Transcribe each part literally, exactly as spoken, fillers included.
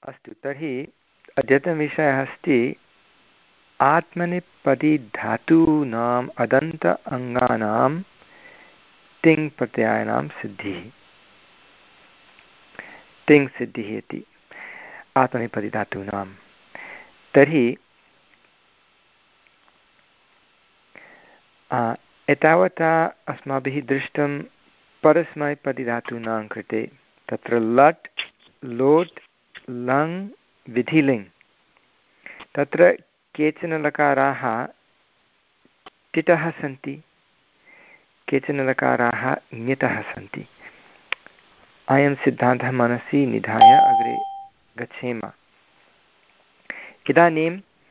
अस्तु, तर्हि अद्यतनविषयः अस्ति आत्मनेपदी धातूनाम् अदन्त अङ्गानां तिङ् प्रत्ययानां सिद्धिः। तिङ् सिद्धिः इति आत्मनेपदी धातूनां। तर्हि एतावता अस्माभिः दृष्टं परस्मैपदिधातूनां कृते। तत्र लट् लोट् लङ् विधिलिङ्, तत्र केचन लकाराः टिटः सन्ति, केचन लकाराः ङितः सन्ति। अयं सिद्धान्तः मनसि निधाय अग्रे गच्छेम। इदानीं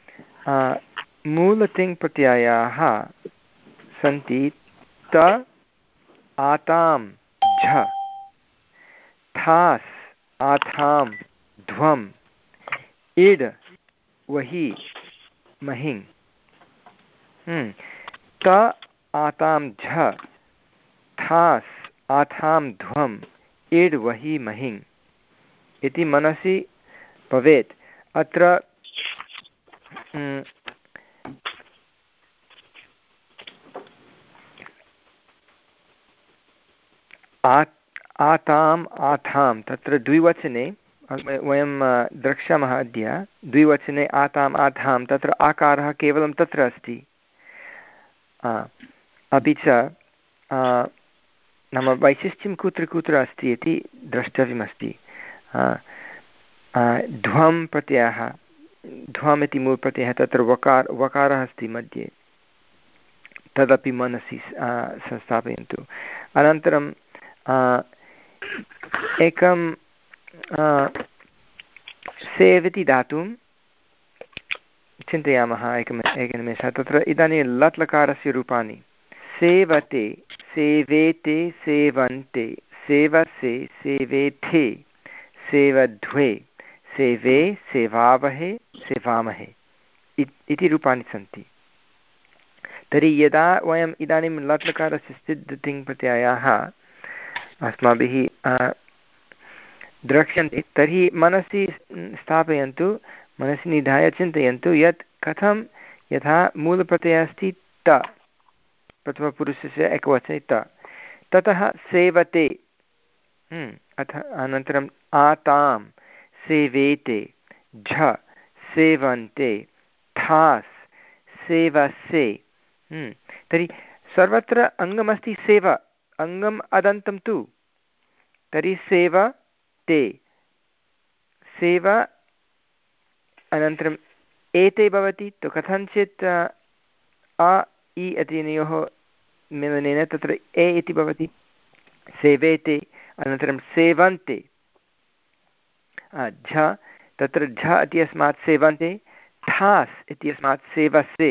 मूलतिङ् प्रत्ययाः सन्ति त आतां झ, थास् आथां ध्वम्, इड् वहि महिङ्। त आतां झ, थास् आथां ध्वम्, इड् वहि महिङ् इति मनसि भवेत्। अत्र आताम् आथां तत्र द्विवचने वयं द्रक्ष्यामः अद्य। द्विवचने आताम् आथां तत्र आकारः केवलं तत्र अस्ति। अपि च नाम वैशिष्ट्यं कुत्र कुत्र अस्ति इति द्रष्टव्यमस्ति। ध्वं प्रत्ययः, ध्वम् इति मूलप्रत्ययः, तत्र वकार वकारः अस्ति मध्ये, तदपि मनसि संस्थापयन्तु। अनन्तरं एकं सेव् इति धातुं चिन्तयामः एकम् एकनिमेषः। तत्र इदानीं लट् लकारस्य रूपाणि सेवते, सेवेते, सेवन्ते, सेवसे, सेवेथे, सेवध्वे, सेवे, सेवावहे, सेवामहे इति रूपाणि सन्ति। तर्हि यदा वयम् इदानीं लट् लकारस्य सिद्धतिङ् प्रत्ययाः अस्माभिः द्रक्ष्यन्ते, तर्हि मनसि स्थापयन्तु, मनसि निधाय चिन्तयन्तु यत् कथं यथा मूलप्रत्ययः अस्ति त, प्रथमपुरुषस्य एकवचने त, ततः सेवते, अथ अनन्तरम् आतां, सेवेते, झ सेवन्ते, थास् सेवसे। तर्हि सर्वत्र अङ्गमस्ति सेव, अङ्गम् अदन्तं तु, तर्हि सेव ते, सेव अनन्तरम् एते भवति तु कथञ्चित् अ इ इत्यनयोः मेलनेन तत्र ए इति भवति, सेवेते। अनन्तरं सेवन्ते, झ तत्र झ इत्यस्मात् सेवन्ते, थास् इत्यस्मात् सेवसे,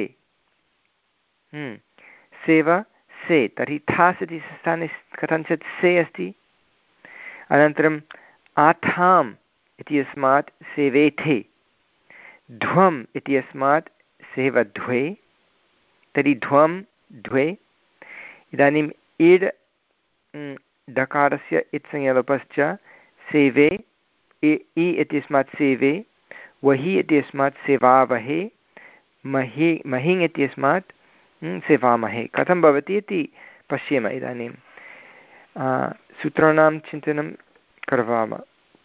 सेव से, तर्हि थास् इति स्थाने कथञ्चित् से अस्ति। अनन्तरम् आथाम् इत्यस्मात् सेवेथे, ध्वम् इत्यस्मात् सेवध्वे, तर्हि ध्वं द्वे। इदानीम् इड् डकारस्य इत्संज्ञलोपश्च सेवे, इ इत्यस्मात् सेवे, वहि इत्यस्मात् सेवावहे, महि महिङ् इत्यस्मात् सेवामहे। कथं भवति इति पश्येम इदानीं। सूत्राणां चिन्तनं करवाम।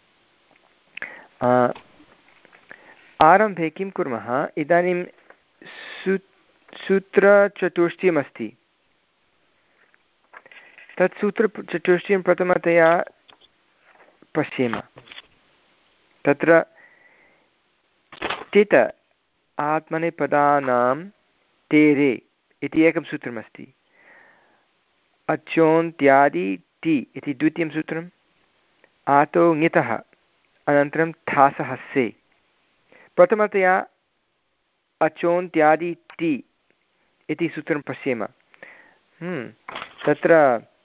आरम्भे किं कुर्मः, इदानीं सू सूत्रचतुष्टयमस्ति, तत् सूत्रचतुष्टयं प्रथमतया पश्येम। तत्र टिट आत्मनेपदानां तेरे इति एकं सूत्रमस्ति, अचोन्त्यादि टि इति द्वितीयं सूत्रम्, आतो ङितः, अनन्तरं थासः से। प्रथमतया अचोन्त्यादि टि इति सूत्रं पश्येम। तत्र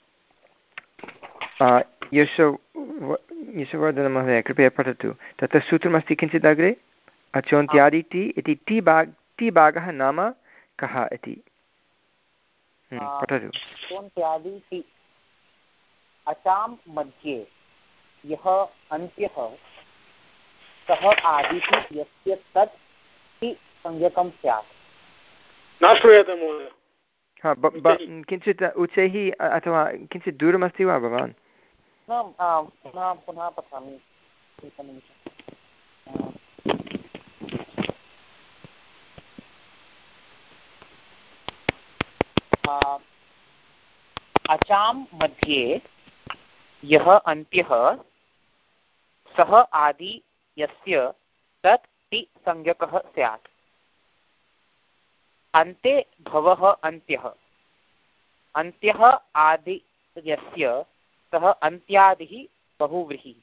यशो यशोवर्धनमहोदय कृपया पठतु, तत्र सूत्रमस्ति किञ्चित् अग्रे। अचोन्त्यादि टि इति टि भाग् टि भागः नाम कः इति पठतु। अचोन्त्यादि टि, अचां मध्ये यः अन्त्यः सः आदिः यस्य तत् इति संज्ञकं स्यात्। न श्रूयते महोदय। हा किञ्चित् उच्चैः अथवा किञ्चित् दूरमस्ति वा भवान्? पुनः पुनः पठामि एकनिमिषम्। अचां मध्ये यः अन्त्यः सः आदि यस्य तत् ति संज्ञकः स्यात्। अन्ते भवः अन्त्यः अन्त्यः आदि यस्य सः अन्त्यादिः बहुव्रीहिः।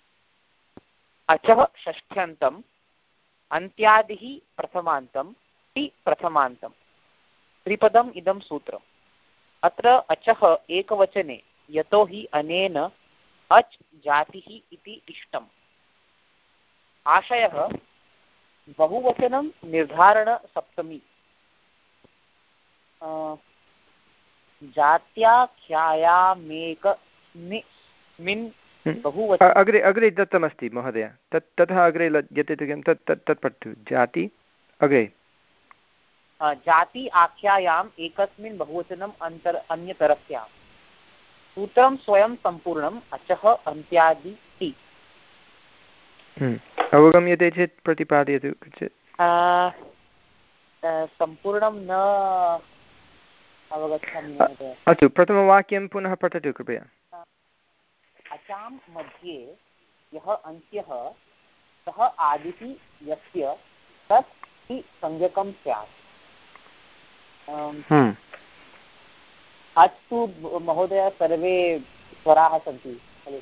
अचः षष्ठ्यन्तम् अन्त्यादिः प्रथमान्तं ति प्रथमान्तं। त्रिपदम् इदं सूत्रम्। अत्र अचः एकवचने यतोहि अनेन अच् जातिः इति इष्टम्। आशयः बहुवचनं निर्धारणसप्तमी जात्याख्यायामेकस्मिन् बहुवचने। अग्रे अग्रे दत्तमस्ति महोदय, तत् ततः अग्रे यत् तत् तत् तत् पठतु। जाति अग्रे जाति आख्यायाम् एकस्मिन् बहुवचनम् अन्तर अन्यतरस्यां। सूत्रं स्वयं सम्पूर्णम् अचः अन्त्यादि ति। अवगम्यते चेत् प्रतिपादयतु। सम्पूर्णं न अवगच्छामि। अस्तु, प्रथमवाक्यं पुनः पठतु कृपया। अचां मध्ये यः अन्त्यः सः आदिः यस्य तत् ति संज्ञकं स्यात्। अस्तु महोदय, सर्वे स्वराः सन्ति खलु?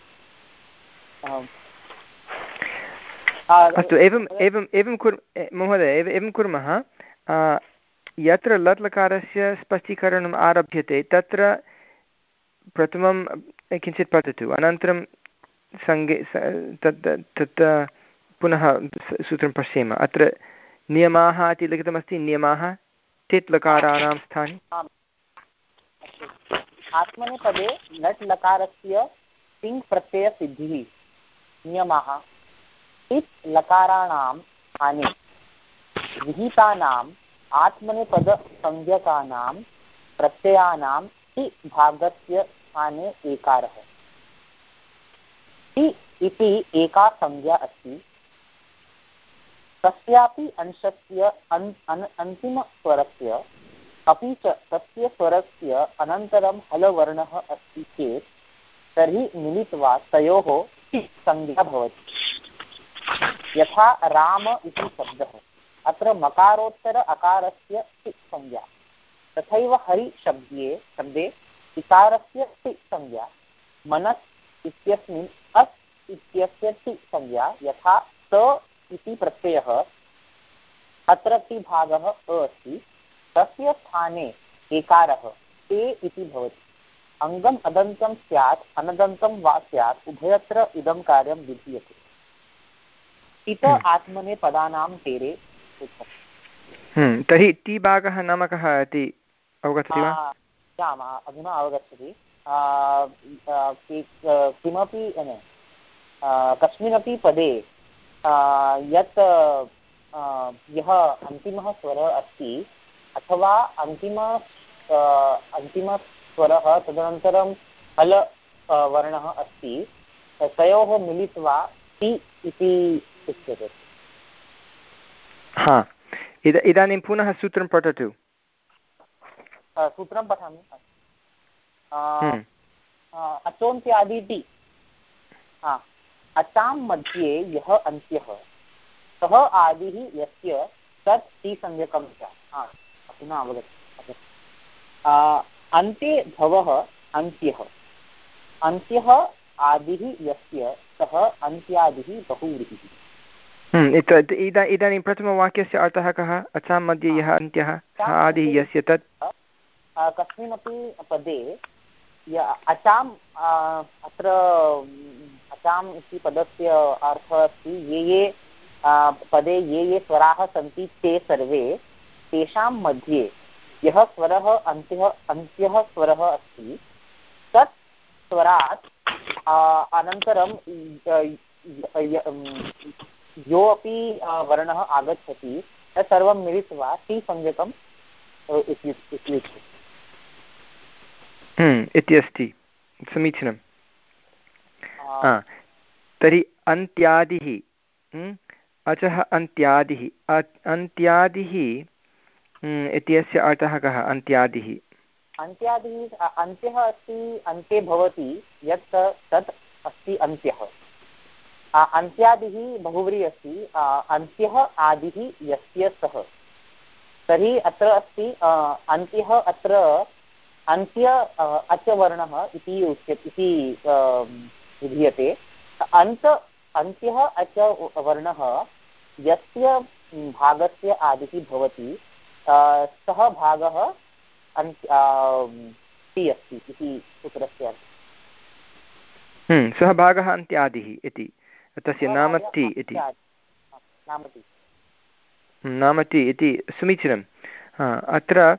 अस्तु, एवम् एवम् एवं कुर् महोदय एवं कुर्मः। यत्र लट् लकारस्य स्पष्टीकरणम् आरभ्यते तत्र प्रथमं किञ्चित् पठतु, अनन्तरं सङ्गे तत् तत् पुनः सूत्रं पश्येम। अत्र नियमाः इति लिखितमस्ति। नियमाः टित् लकाराणां स्थाने। आत्मनेपदे लट् लकारस्य तिङ् प्रत्ययसिद्धिः। नियमाः टित् लकाराणां स्थाने विहितानाम् आत्मनेपदसंज्ञकानां प्रत्ययानां ति भागस्य स्थाने एकारः। ति इति एका संज्ञा अस्ति। तस्यापि अंशस्य अन् अन् अन्तिमस्वरस्य अपि च तस्य स्वरस्य अनन्तरं हलवर्णः अस्ति चेत् तर्हि मिलित्वा तयोः ति संज्ञा भवति। यथा राम इति शब्दः, अत्र मकारोत्तर अकारस्य ति संज्ञा। तथैव हरि शब्दे शब्दे इकारस्य ति संज्ञा। मनस् इत्यस्मिन् अस् इत्यस्य ति संज्ञा। यथा स इति प्रत्ययः, अत्र ति भागः अ अस्ति, तस्य स्थाने एकारः ते इति भवति। अङ्गम् अदन्तं स्यात् अनदन्तं वा स्यात्, उभयत्र इदं कार्यं विधीयते। इत आत्मने पदानां तेरे। तर्हि ति भागः नाम कः इति अवगच्छति वा? आम्, अधुना अवगच्छति। किमपि कस्मिन्नपि पदे यत् यः अन्तिमः स्वरः अस्ति अथवा अन्तिम अन्तिमस्वरः तदनन्तरं हल वर्णः अस्ति, तयोः मिलित्वा ति इति उच्यते। हा, इद इदानीं पुनः सूत्रं पठतु। सूत्रं पठामि। अचोन्त्यादि ति। अचां मध्ये यः अन्त्यः सः आदिः यस्य तत् ति संज्ञकं स्यात्। पुनः अवगच्छति। अन्ते भवः अन्त्यः अन्त्यः आदिः यस्य सः अन्त्यादिः बहुव्रीहिः। इदानीं प्रथमवाक्यस्य अर्थः कः? अचां मध्ये यः अन्त्यः सः आदिः यस्य तत्। कस्मिन्नपि पदे अचाम् अत्र अचाम् इति पदस्य अर्थः अस्ति ये ये पदे ये ये स्वराः सन्ति ते सर्वे, तेषां मध्ये यः स्वरः अन्त्यः अन्त्यः स्वरः अस्ति तत् स्वरात् अनन्तरं यो अपि वर्णः आगच्छति तत् सर्वं मिलित्वा टी संज्ञकम् इत्युच्यते इति अस्ति। समीचीनं। तर्हि अन्त्यादिः अचः अन्त्यादिः अन्त्यादिः इत्यस्य अर्थः कः? अन्त्यादिः अन्त्यादिः अन्त्यः अस्ति, अन्ते भवति यत् तत् अस्ति अन्त्यः। अन्त्यादिः बहुव्री अस्ति, अन्त्यः आदिः यस्य सः। तर्हि अत्र अस्ति अन्त्यः, अत्र अन्त्य अचवर्णः इति उच्यते इति विधीयते। अन्त अन्त्यः अच वर्णः यस्य भागस्य आदिः भवति सः भागः अन्त्य अस्ति इति सूत्रस्य अर्थः। सः भागः अन्त्यादिः इति तस्य नाम ति इति नाम ति इति समीचीनम्। अत्र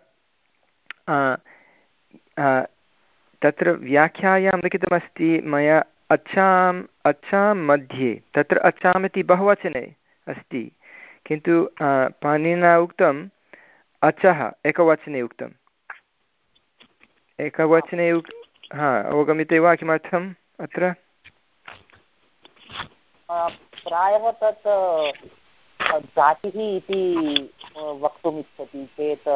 तत्र व्याख्यायां लिखितमस्ति मया अच्छाम् अच्छां मध्ये, तत्र अच्छाम् इति बहुवचने अस्ति, किन्तु पाणिनिना उक्तम् अचः एकवचने उक्तम्। एकवचने उक् हा अवगम्यते वा किमर्थम् अत्र? प्रायः तत् जातिः इति वक्तुम् इच्छति चेत्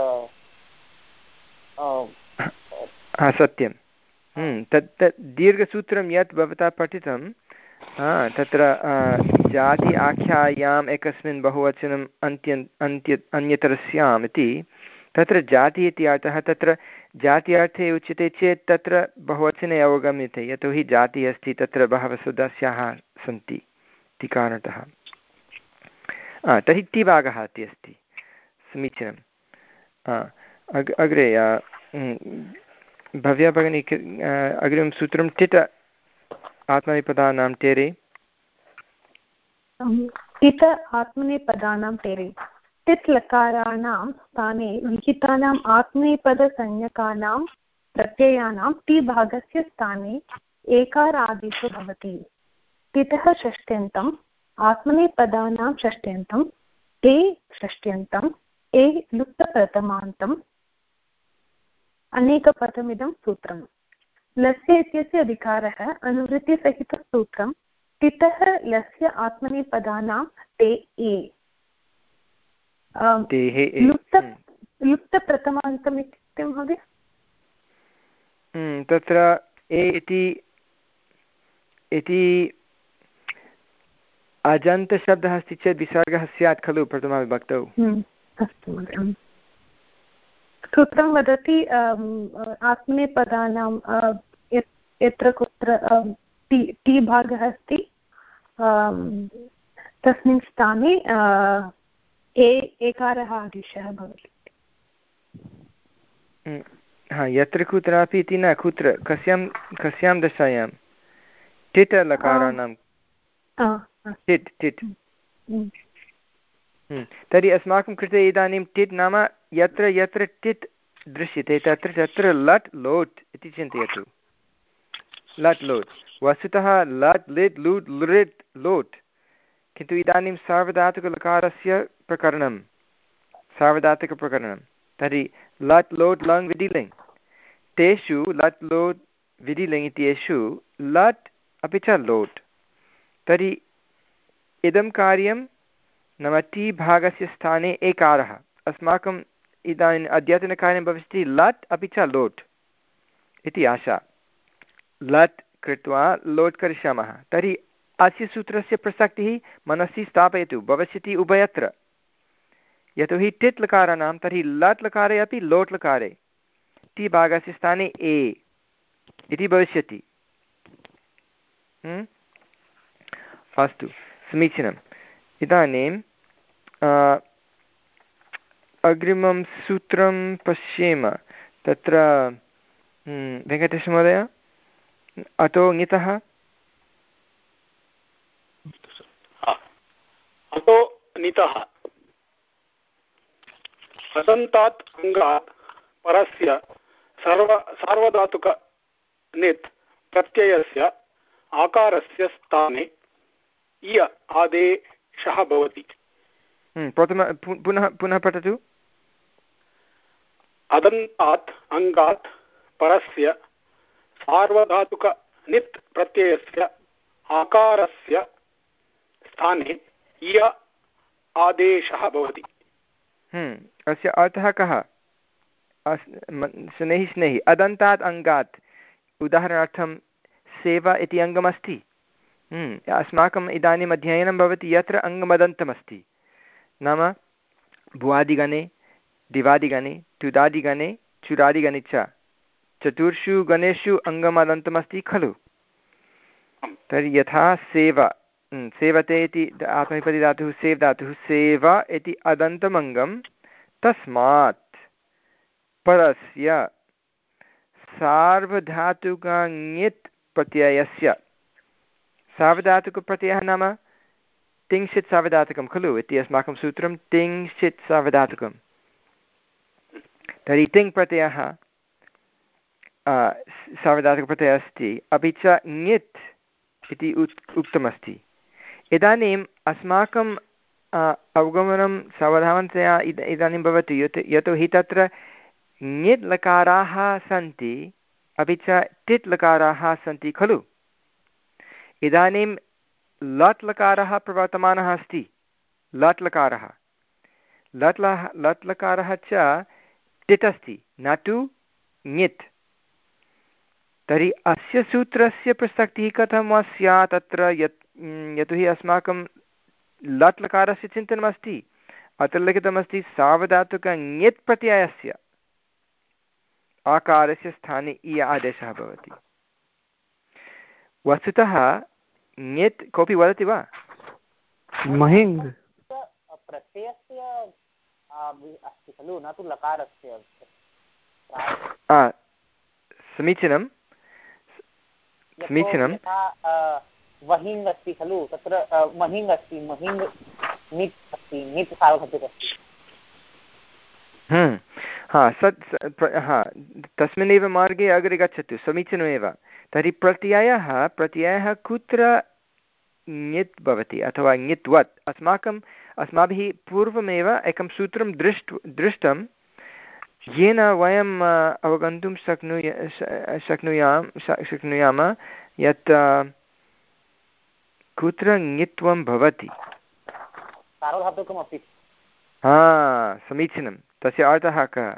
हा सत्यं। तत् तत् दीर्घसूत्रं यत् भवता पठितं तत्र जाति आख्यायाम् एकस्मिन् बहुवचनम् अन्त्यन् अन्त्य अन्यतरस्याम् इति, तत्र जाति इति अर्थः तत्र जाति अर्थे उच्यते चेत् तत्र बहुवचने अवगम्यते, यतोहि जातिः अस्ति, तत्र बहवः सदस्याः सन्ति इति कारणतः। तर्हि टिभागः इति अस्ति। समीचीनम्। अग् अग्रे भव्या भगिनी अग्रिमं सूत्रं टिट आत्मनेपदानां टेरे। टिट आत्मनेपदानां टेरे टित् लकाराणां स्थाने विहितानाम् आत्मनेपदसंज्ञकानां प्रत्ययानां ति भागस्य स्थाने एकारादेशो भवति। टितः षष्ट्यन्तम् आत्मनेपदानां षष्ट्यन्तं ते षष्ट्यन्तम् ए लुप्तप्रथमान्तम् अनेकपदमिदं सूत्रम्। लस्य इत्यस्य अधिकारः अनुवृत्तिसहितसूत्रं टितः लस्य आत्मनेपदानां ते ए लुप्त लुप्तप्रथमान्तम् इत्युक्ते महोदय तत्र ए इति इति अजन्तशब्दः अस्ति चेत् विसर्गः स्यात् खलु प्रथमाविभक्तौ। अस्तु महोदय। सूत्रं वदति आत्मनेपदानां यत्र कुत्र टी भागः अस्ति तस्मिन् स्थाने ए एकारः आदेशः भवति। हा यत्र कुत्रापि इति न, कुत्र कस्यां कस्यां दशायां टिट् लकाराणां टिट् टिट्। तर्हि अस्माकं कृते इदानीं टिट् नाम यत्र यत्र टिट् दृश्यते तत्र तत्र लट् लोट् इति चिन्तयतु। लट् लोट् वस्तुतः लट् लिट् लुट् लृट् लोट्, किन्तु इदानीं सार्वधातुकलकारस्य प्रकरणं सार्वधातुकप्रकरणं। तर्हि लट् लोट् लङ् विधिलिङ्, तेषु लट् लोट् विधिलिङ् इत्येषु लट् अपि च लोट्। तर्हि इदं कार्यं नाम टी भागस्य स्थाने एकारः, अस्माकम् इदानीम् अद्यतनकार्यं भविष्यति लट् अपि च लोट् इति आशा। लट् कृत्वा लोट् करिष्यामः। तर्हि अस्य सूत्रस्य प्रसक्तिः मनसि स्थापयतु, भविष्यति उभयत्र। यतोहि टिट् लकाराणां तर्हि लट् लकारे अपि लोट् लकारे टी भागस्य स्थाने ए इति भविष्यति। अस्तु समीचीनम्। इदानीं अग्रिमं सूत्रं पश्येम। तत्र वेङ्कटेशमहोदय अतो ङितः अतो ङितः अदन्तात् अङ्गात् परस्य सर्व सार्वधातुक नित् प्रत्ययस्य आकारस्य स्थाने इय शः भवति। प्रथम पुनः पुनः पठतु। अदन्तात् अङ्गात् परस्य सार्वधातुकनित् प्रत्ययस्य आकारस्य स्थाने य आदेशः भवति। अस्य अर्थः कः? शनैः शनैः अदन्तात् अङ्गात् उदाहरणार्थं सेवा इति अङ्गमस्ति। अस्माकम् इदानीम् अध्ययनं भवति यत्र अङ्गमदन्तमस्ति, नाम भुवादिगणे, दिवादिगणे, तुदादिगणे, चुरादिगणे च चतुर्षु गणेषु अङ्गमदन्तमस्ति खलु। तर्हि यथा सेवा सेवते इति आत्मनेपदीधातुः सेव् धातुः सेवा इति अदन्तमङ्गं, तस्मात् परस्य सार्वधातुकाङ्यत् प्रत्ययस्य, सार्वधातुकप्रत्ययः नाम तिंशित् सार्वधातुकं खलु इति अस्माकं सूत्रं, तिंशित् सार्वधातुकं। तर्हि तिङ् प्रत्ययः सार्वधातुकप्रत्ययः अस्ति, अपि च ङित् इति उत् उक्तमस्ति। इदानीम् अस्माकम् अवगमनं सावधानतया इद इदानीं भवति, यत् यतोहि तत्र ङित् लकाराः सन्ति अपि च टित् लकाराः सन्ति खलु। इदानीं लट् लकारः प्रवर्तमानः अस्ति, लट् लकारः लट् ल लट् लकारः च टित् अस्ति, न तु ङित्। तर्हि अस्य सूत्रस्य प्रसक्तिः कथं वा स्यात् अत्र, यत् यतोहि अस्माकं लट् लकारस्य चिन्तनमस्ति। अत्र लिखितमस्ति सार्वधातुक ङित् प्रत्ययस्य आकारस्य स्थाने इ आदेशः भवति। वस्तुतः ङित् कोऽपि वदति वा? महिङ् प्रत्ययस्य अस्ति खलु, न तु लकारस्य। समीचीनं समीचीनं। वहिङ् अस्ति खलु, तत्र महिङ् अस्ति, महिङ् नित् अस्ति, नित् सार्वधातुकम् अस्ति। हा सत् हा तस्मिन्नेव मार्गे अग्रे गच्छतु, समीचीनमेव। तर्हि प्रत्ययः प्रत्ययः कुत्र ङित् भवति अथवा ङित्वत्। अस्माकम् अस्माभिः पूर्वमेव एकं सूत्रं दृष्ट दृष्टं येन वयम् अवगन्तुं शक्नुय शक्नुयां शक्नुयाम यत् कुत्र ङित्वं भवति। सार्वधातुकमपि। हा समीचीनं। तस्य अर्थः कः?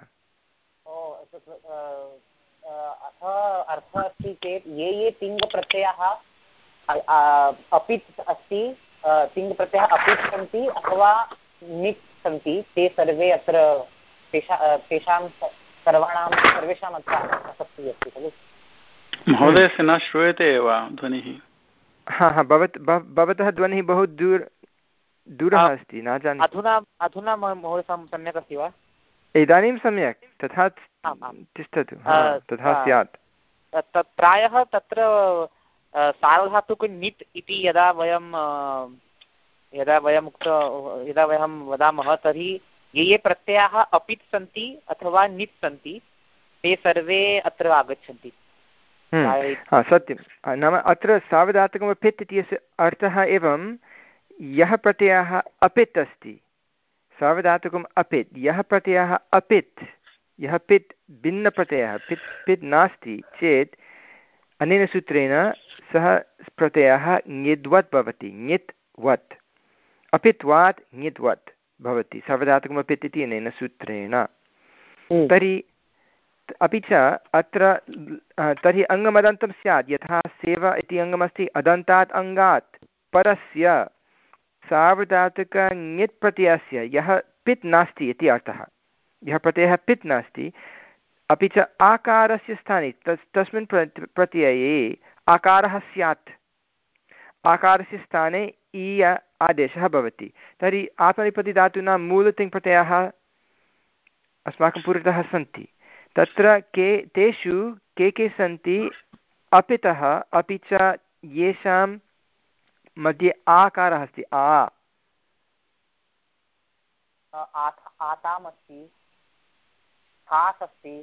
अर्थः अस्ति चेत् ये ये तिङ्प्रत्ययाः अपित् अस्ति, तिङ्प्रत्ययाः अपित् सन्ति अथवा नित् सन्ति, ते सर्वे अत्र तेषा तेषां सर्वाणां सर्वेषाम् अत्र आसक्तिः अस्ति खलु। महोदयस्य न श्रूयते एव ध्वनिः। हा हा भवत् भवतः ध्वनिः बहु दूर दूरः अस्ति, न जाने। अधुना अधुना महोदय सम्यक् अस्ति वा? इदानीं सम्यक्, तथा तिष्ठतु, तथा स्यात्। प्रायः तत्र सार्वधातुक नित् इति यदा वयं यदा वयम् उक्त यदा वयं वदामः, तर्हि ये ये प्रत्ययाः अपित् सन्ति अथवा नित् सन्ति ते सर्वे अत्र आगच्छन्ति। सत्यं, नाम अत्र सार्वधातुकमपित् इत्यस्य अर्थः एवं यः प्रत्ययः अपित् अस्ति, सार्वधातुकम् अपित्, यः प्रत्ययः अपित्, यः पित् भिन्नप्रत्ययः, पित् पित् नास्ति चेत् अनेन सूत्रेण सः प्रत्ययः ङिद्वत् भवति, ङित् वत्, अपित्वात् ङिद्वत् भवति, सार्वधातुकमपित् इति अनेन सूत्रेण। तर्हि अपि च अत्र तर्हि अङ्गमदन्तं स्यात्, यथा सेवा इति अङ्गमस्ति, अदन्तात् अङ्गात् परस्य सार्वधातुक ङित् प्रत्ययस्य यः पित् नास्ति इति अर्थः, यः प्रत्ययः पित् नास्ति, अपि च आकारस्य स्थाने तस् तस्मिन् प्रत्यये आकारः स्यात्, आकारस्य स्थाने इ आदेशः भवति। तर्हि आत्मनेपदीधातूनां मूलतिङ्प्रत्ययाः अस्माकं पुरतः सन्ति, तत्र के तेषु के के सन्ति अपितः, अपि च येषां मध्ये आकारः अस्ति, आ आताम् अस्ति, खास् अस्ति,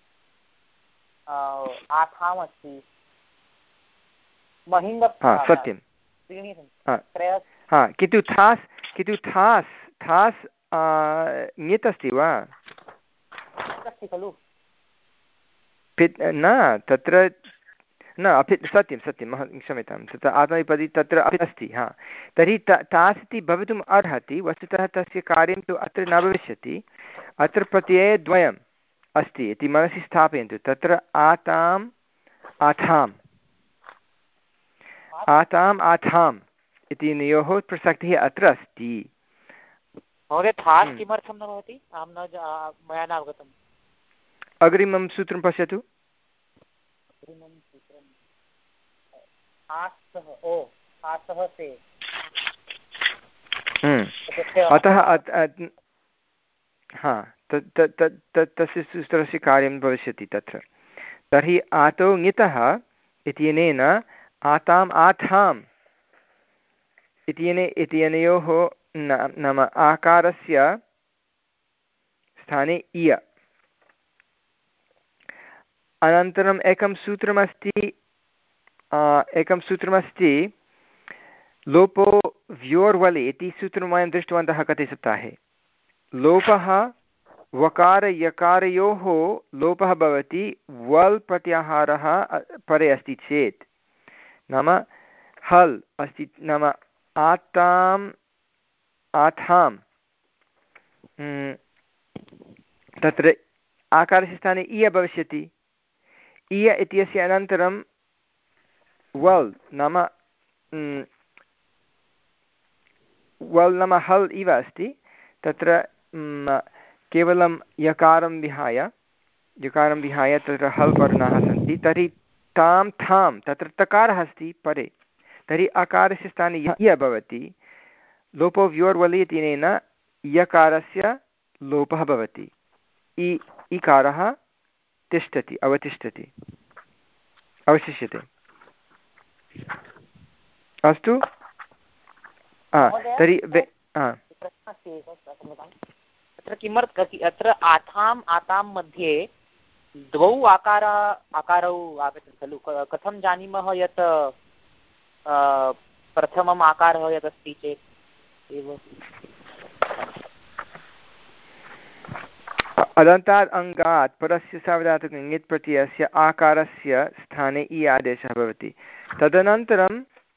आथाम् अस्ति, महिङ्ग। सत्यं, हा किन्तु थास् किन्तु थास् थास् ङित् अस्ति वा खलु पित् न तत्र न अपि सत्यं सत्यं मह क्षम्यतां तत्र आत्मनेपदी तत्र अपि अस्ति हा तर्हि त तास् इति भवितुम् अर्हति वस्तुतः तस्य कार्यं तु अत्र न भविष्यति अत्र प्रत्यये द्वयम् अस्ति इति मनसि स्थापयन्तु तत्र आताम् आथाम् आताम् आथाम् इति नयोः प्रसक्तिः अत्र अस्ति महोदय थास् किमर्थं न भवति अहं न मया न अवगतम् अग्रिमं सूत्रं पश्यतु अतः हा तस्य सूत्रस्य कार्यं भविष्यति तत्र तर्हि आतो ङितः इत्यनेन आताम् आथाम् इत्यने इत्यनयोः नाम आकारस्य स्थाने इय अनन्तरम् एकं सूत्रमस्ति एकं सूत्रमस्ति लोपो व्योर्वलि इति सूत्रं वयं दृष्टवन्तः गते सप्ताहे लोपः वकारयकारयोः लोपः भवति वल् प्रत्याहारः परे अस्ति चेत् नाम हल् अस्ति नाम आताम् आथाम् तत्र आकारस्य स्थाने इय भविष्यति इय इत्यस्य अनन्तरं वल् नाम वल् नाम हल् इव अस्ति तत्र केवलं यकारं विहाय यकारं विहाय तत्र हल् वर्णाः सन्ति तर्हि तां थां तत्र तकारः अस्ति परे तर्हि अकारस्य स्थाने य भवति लोपो व्योर्वलि इत्यनेन यकारस्य लोपः भवति इ इकारः तिष्ठति अवतिष्ठति अवशिष्यते अस्तु तर्हि अत्र किमर्थम् अत्र आथाम् आतां मध्ये द्वौ आकार आकारौ आगच्छति खलु कथं जानीमः यत् प्रथमम् आकारः यदस्ति चेत् एव अदन्तात् अङ्गात् परस्य सार्वधातुक ङित् प्रत्ययस्य आकारस्य स्थाने इ आदेशः भवति तदनन्तरं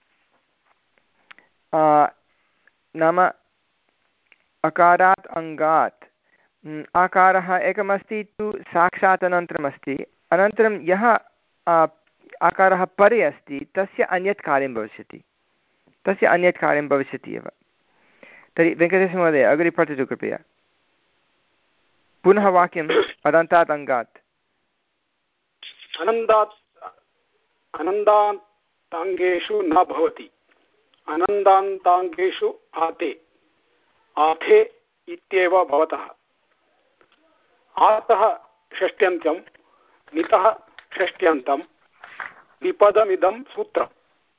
नाम अकारात् अङ्गात् आकारः एकमस्ति तु साक्षात् अनन्तरमस्ति अनन्तरं यः आकारः परे अस्ति तस्य अन्यत् कार्यं भविष्यति तस्य अन्यत् कार्यं भविष्यति एव तर्हि वेङ्कटेशमहोदय अग्रे पठतु कृपया पुनः वाक्यम् अदन्तात् अङ्गात् अनन्दात् अनन्दान्ताङ्गेषु न भवति अनन्दान्ताङ्गेषु आते आथे इत्येव भवतः आतः षष्ट्यन्तं नितः षष्ट्यन्तं विपदमिदं सूत्रम्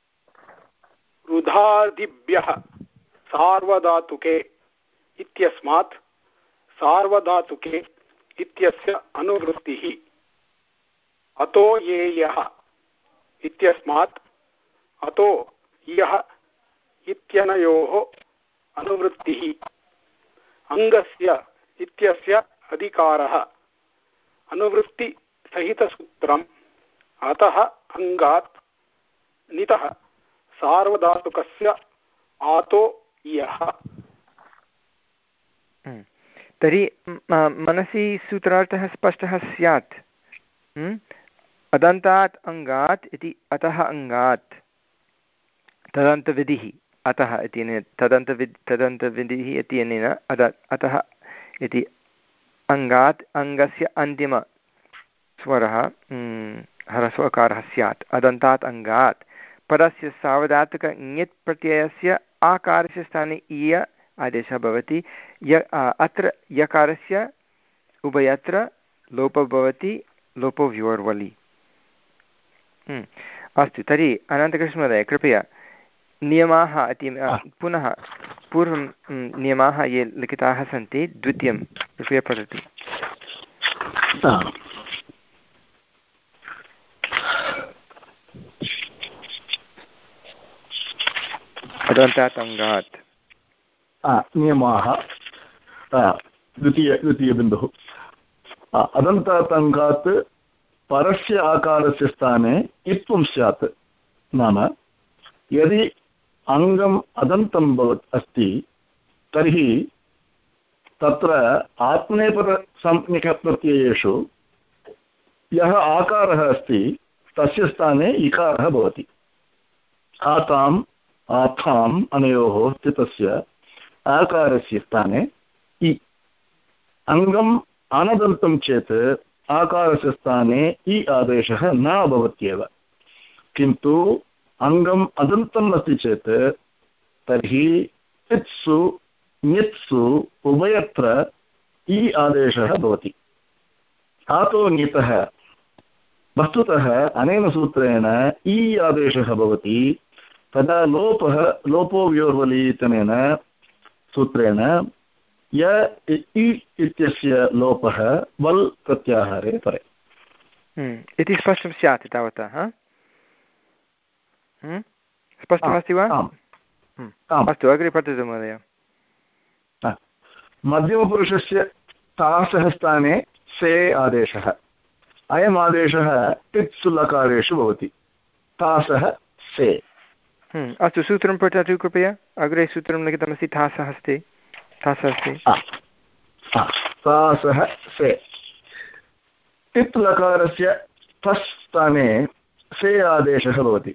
रुधादिभ्यः सार्वधातुके इत्यस्मात् सार्वधातुके इत्यस्य अनुवृत्तिः अतो येयः इत्यस्मात् अतो यः इत्यनयोः अनुवृत्तिः अङ्गस्य इत्यस्य अधिकारः अनुवृत्तिसहितसूत्रम् अतः अङ्गात् नितः सार्वधातुकस्य आतो यः तर्हि मनसि सूत्रार्थः स्पष्टः स्यात् अदन्तात् अङ्गात् इति अतः अङ्गात् तदन्तविधिः अतः इत्यनेन तदन्तविद् तदन्तविधिः इत्यनेन अद अतः इति अङ्गात् अङ्गस्य अन्तिमस्वरः ह्रस्वकारः स्यात् अदन्तात् अङ्गात् परस्य सार्वधातुक ङित् प्रत्ययस्य आकारस्य स्थाने इय आदेशः भवति य अत्र यकारस्य उभयत्र लोपो भवति लोपो व्योर्वलि अस्तु तर्हि अनन्तकृष्णमहोदय कृपया नियमाः इति पुनः पूर्वं नियमाः ये लिखिताः सन्ति द्वितीयं कृपया पठतु अदन्तात् अङ्गात् नियमाः द्वितीय द्वितीयबिन्दुः अदन्तात् अङ्गात् परस्य आकारस्य स्थाने इत्वं स्यात् नाम यदि अङ्गम् अदन्तं भवत् अस्ति तर्हि तत्र आत्मनेपदसंज्ञकप्रत्ययेषु यः आकारः अस्ति तस्य स्थाने इकारः भवति आताम् आथाम् अनयोः स्थितस्य आकारस्य स्थाने इ अङ्गम् अनदन्तं चेत् आकारस्य स्थाने इ आदेशः न भवत्येव किन्तु अङ्गम् अदन्तम् अस्ति चेत् तर्हि इत्सु ञत्सु उभयत्र इ आदेशः भवति आतो नीतः वस्तुतः अनेन सूत्रेण इ आदेशः भवति तदा लोपः लोपो व्योर्वलि इत्यनेन सूत्रेण य इ इत्यस्य लोपः वल् प्रत्याहारे परे इति स्पष्टं स्यात् तावता स्पष्टमस्ति वा अस्तु अग्रे पठतु महोदय मध्यमपुरुषस्य तासः स्थाने से आदेशः अयम् आदेशः टित्सु लकारेषु भवति तासः से अस्तु सूत्रं पठतु कृपया अग्रे सूत्रं लिखितमस्ति तासः अस्ति तासः अस्ति तासः से टित् लकारस्य तस् स्थाने से आदेशः भवति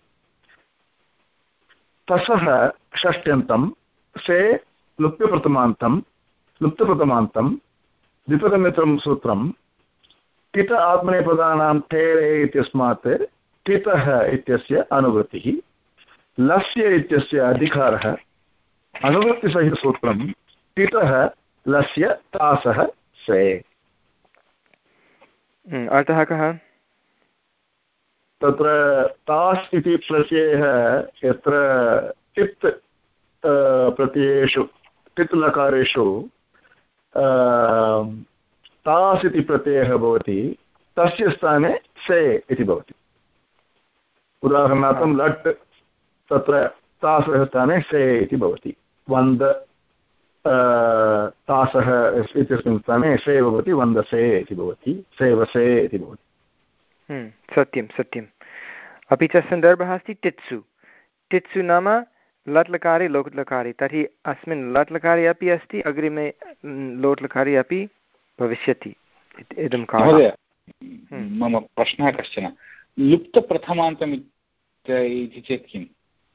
तसः षष्ट्यन्तं से लुप्यप्रथमान्तं लुप्तप्रथमान्तं द्विपदमित्रं सूत्रं टित आत्मनेपदानां तेरे इत्यस्मात् टितः इत्यस्य अनुवृत्तिः लस्य इत्यस्य अधिकारः अनुवृत्तिसहितसूत्रं टितः लस्य तासः से अर्थः कः तत्र तास् इति प्रत्ययः यत्र टित् प्रत्ययेषु टित् लकारेषु तास् इति प्रत्ययः भवति तस्य स्थाने से इति भवति उदाहरणार्थं लट् तत्र तासः स्थाने से इति भवति वन्द तासः इत्यस्मिन् स्थाने से भवति वन्दसे इति भवति सेवसे इति भवति सत्यं सत्यम् अपि च सन्दर्भः अस्ति टित्सु टित्सु नाम लट् लकारे लोट् लकारे तर्हि अस्मिन् लट् लकारे अपि अस्ति अग्रिमे लोट् लकारे अपि भविष्यति इदं कारणं मम प्रश्नः कश्चन लुप्तप्रथमान्तम् इति चेत् किम्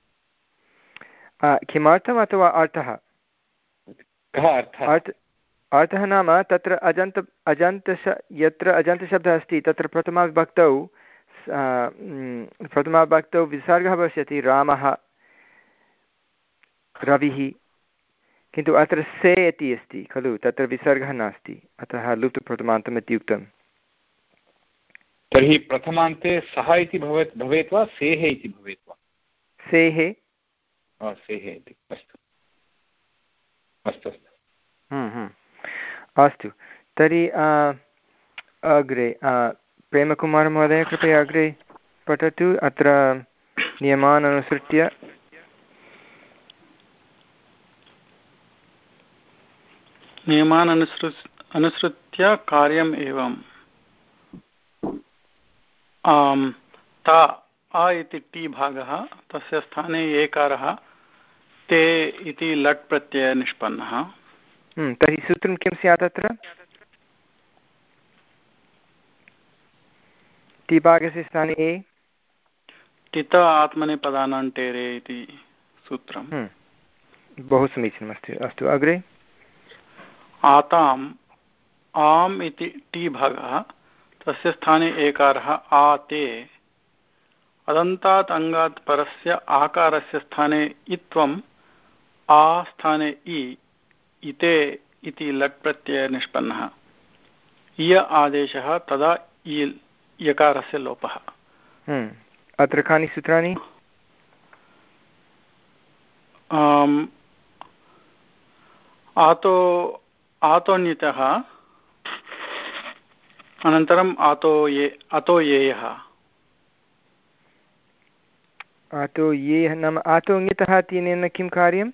किमर्थम् अथवा अर्थः कः अर्थः अर्थः नाम तत्र अजन्त अजन्तश यत्र अजन्तशब्दः अस्ति तत्र प्रथमाविभक्तौ प्रथमाविभक्तौ विसर्गः भविष्यति रामः रविः किन्तु अत्र से इति अस्ति खलु तत्र विसर्गः नास्ति अतः लुप्तप्रथमान्तम् इति उक्तं तर्हि प्रथमान्ते सः इति भवेत् भवेत् वा सेः इति भवेत् वा सेः सेः इति अस्तु अस्तु अस्तु अस्तु तर्हि अग्रे प्रेमकुमारमहोदय कृपया अग्रे पठतु अत्र नियमान् अनुसृत्य नियमान् अनुसृ अनुसृत्य कार्यम् एवं ता अ इति टी भागः तस्य स्थाने एकारः ते इति लट् प्रत्ययः निष्पन्नः तर्हि सूत्रं किं स्यात् अत्र टी भागस्य स्थाने ए टित आत्मनेपदानां टेरे इति सूत्रं बहु समीचीनमस्ति अस्तु अग्रे आताम् आम् इति टी भागः तस्य स्थाने एकारः आते अदन्तात् अङ्गात् परस्य आकारस्य स्थाने इत्वम् आ स्थाने इ इते इति लट् प्रत्ययः निष्पन्नः य आदेशः तदा इ यकारस्य लोपः अत्र कानि सूत्राणि आतो आतोन्यतः अनन्तरम् आतो ये अतो येयः आतो ये नाम आतो ङितः इत्यनेन किं कार्यम्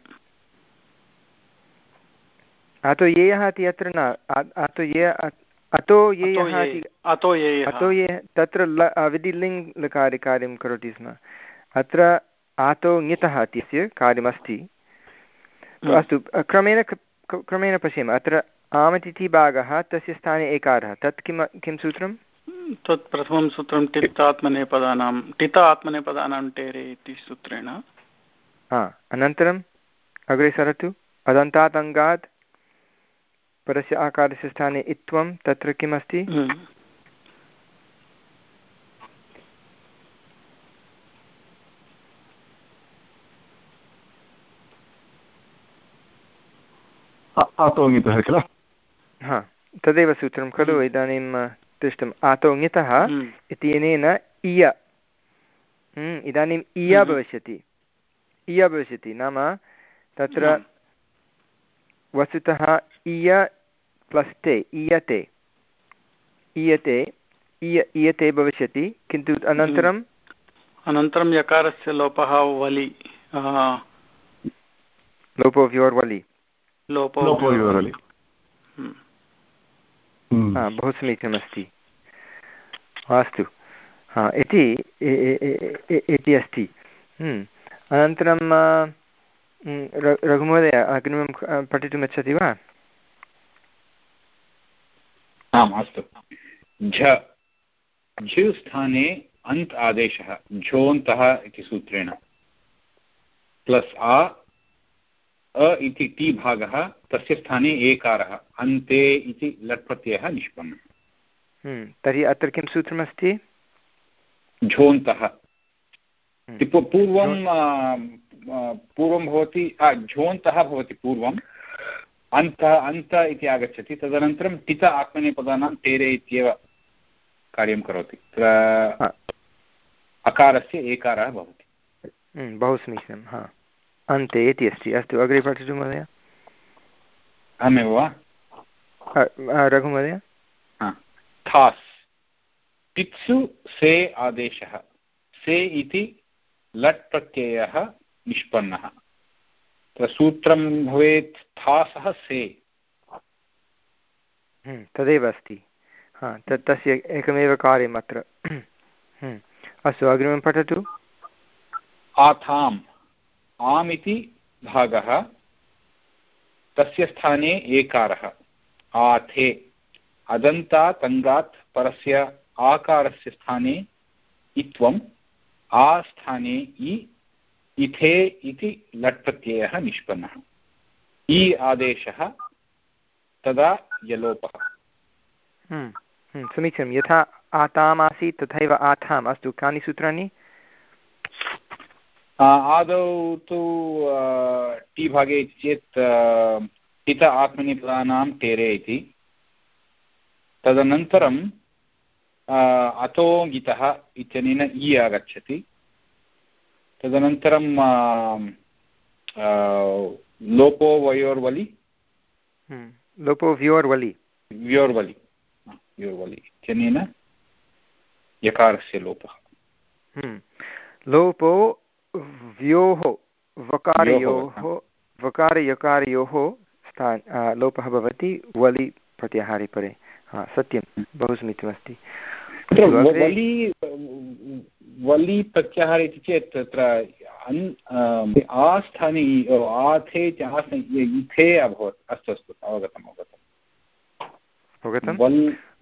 आतो येयः इति अत्र न आतो ये अतो येयः इति अतो ये अतो ये तत्र ल विधिलिङ् लकारे कार्यं करोति स्म अत्र आतो ङितः इत्यस्य कार्यमस्ति अस्तु क्रमेण क्रमेण पश्यामः अत्र आमतिथि भागः तस्य स्थाने एकारः तत् किं किं सूत्रं तत् प्रथमं सूत्रं टित् आत्मनेपदानां टित आत्मनेपदानां टेरे इति सूत्रेण हा अनन्तरम् अग्रे सरतु अदन्तात् अङ्गात् परस्य आकारस्य स्थाने इत्वं तत्र किमस्ति आतोङितः किल हा तदेव सूत्रं खलु इदानीं दृष्टम् आतोङितः इत्यनेन इय इदानीम् इय भविष्यति इय भविष्यति नाम तत्र वस्तुतः इय प्लस् ते ईयते ईयते इय ईयते भविष्यति किन्तु अनन्तरम् अनन्तरं यकारस्य लोपः वलि लोपो व्योर्वलि लोपो व्योर्वलि बहु समीचीनमस्ति अस्तु हा इति इति अस्ति अनन्तरं रघुमहोदय अग्रिमं पठितुम् इच्छति वा आम् अस्तु झ झु स्थाने अन्त् आदेशः झोन्तः इति सूत्रेण प्लस् आ अ इति टी भागः तस्य स्थाने एकारः अन्ते इति लट् प्रत्ययः निष्पन्नः तर्हि अत्र किं सूत्रमस्ति झोन्तः पूर्वं पूर्वं भवति झोन्तः भवति पूर्वम् अन्तः अन्त इति आगच्छति तदनन्तरं टित आत्मनेपदानां टेरे इत्येव कार्यं करोति तत्र अकारस्य एकारः भवति बहु समीचीनं हा अन्ते इति अस्ति अस्तु अग्रे पठतु महोदय अहमेव वा रघुमहोदय थास् टित्सु से आदेशः से इति लट् प्रत्ययः निष्पन्नः तत्र सूत्रं भवेत् थासः से तदेव अस्ति हा तत् तस्य एकमेव कार्यम् अत्र अस्तु अग्रिमं पठतु आथाम् आम् इति भागः तस्य स्थाने एकारः आथे अदन्तात् अङ्गात् परस्य आकारस्य स्थाने इत्वम् आ स्थाने इ इथे इति लट् प्रत्ययः निष्पन्नः इ आदेशः तदा यलोपः समीचीनं यथा आताम् आसीत् तथैव आथाम् अस्तु कानि सूत्राणि आदौ तु टी भागे इति चेत् टित आत्मनेपदानां टेरे इति तदनन्तरं अतोङितः इत्यनेन इ आगच्छति तदनन्तरं लोपो वयोर्वलि लोपो व्योर्वलि व्योर्वलि व्योर्वलि इत्यनेन यकारस्य लोपः लोपो व्योः वकारयोः वकारयकारयोः स्थान लोपः भवति वलि प्रत्याहारे परे हा सत्यं बहु समीचीनमस्ति वलि वलि प्रत्याहार इति चेत् तत्र आस्थाने आथे इथे अभवत् अस्तु अस्तु अवगतम् अवगतम् अवगतं वल्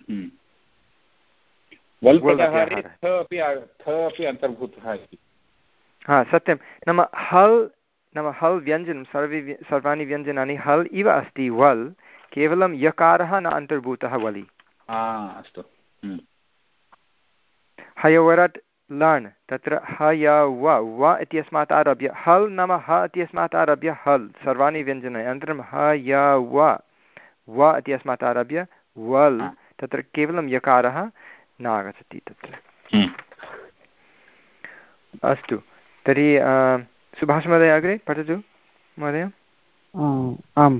वल् प्रत्याहारे थ अपि थ अपि अन्तर्भूतः इति हा सत्यं नाम हल् नाम हल् व्यञ्जनं सर्वे सर्वाणि व्यञ्जनानि हल् इव अस्ति वल् केवलं यकारः न अन्तर्भूतः वलि अस्तु हयवरट् लण् तत्र हय व व इत्यस्मात् आरभ्य हल् नाम ह इत्यस्मात् आरभ्य हल् सर्वाणि व्यञ्जनानि अनन्तरं हय व व इत्यस्मात् आरभ्य वल् तत्र केवलं यकारः न आगच्छति तत्र अस्तु तर्हि सुभाषमहोदय अग्रे पठतु महोदय आम्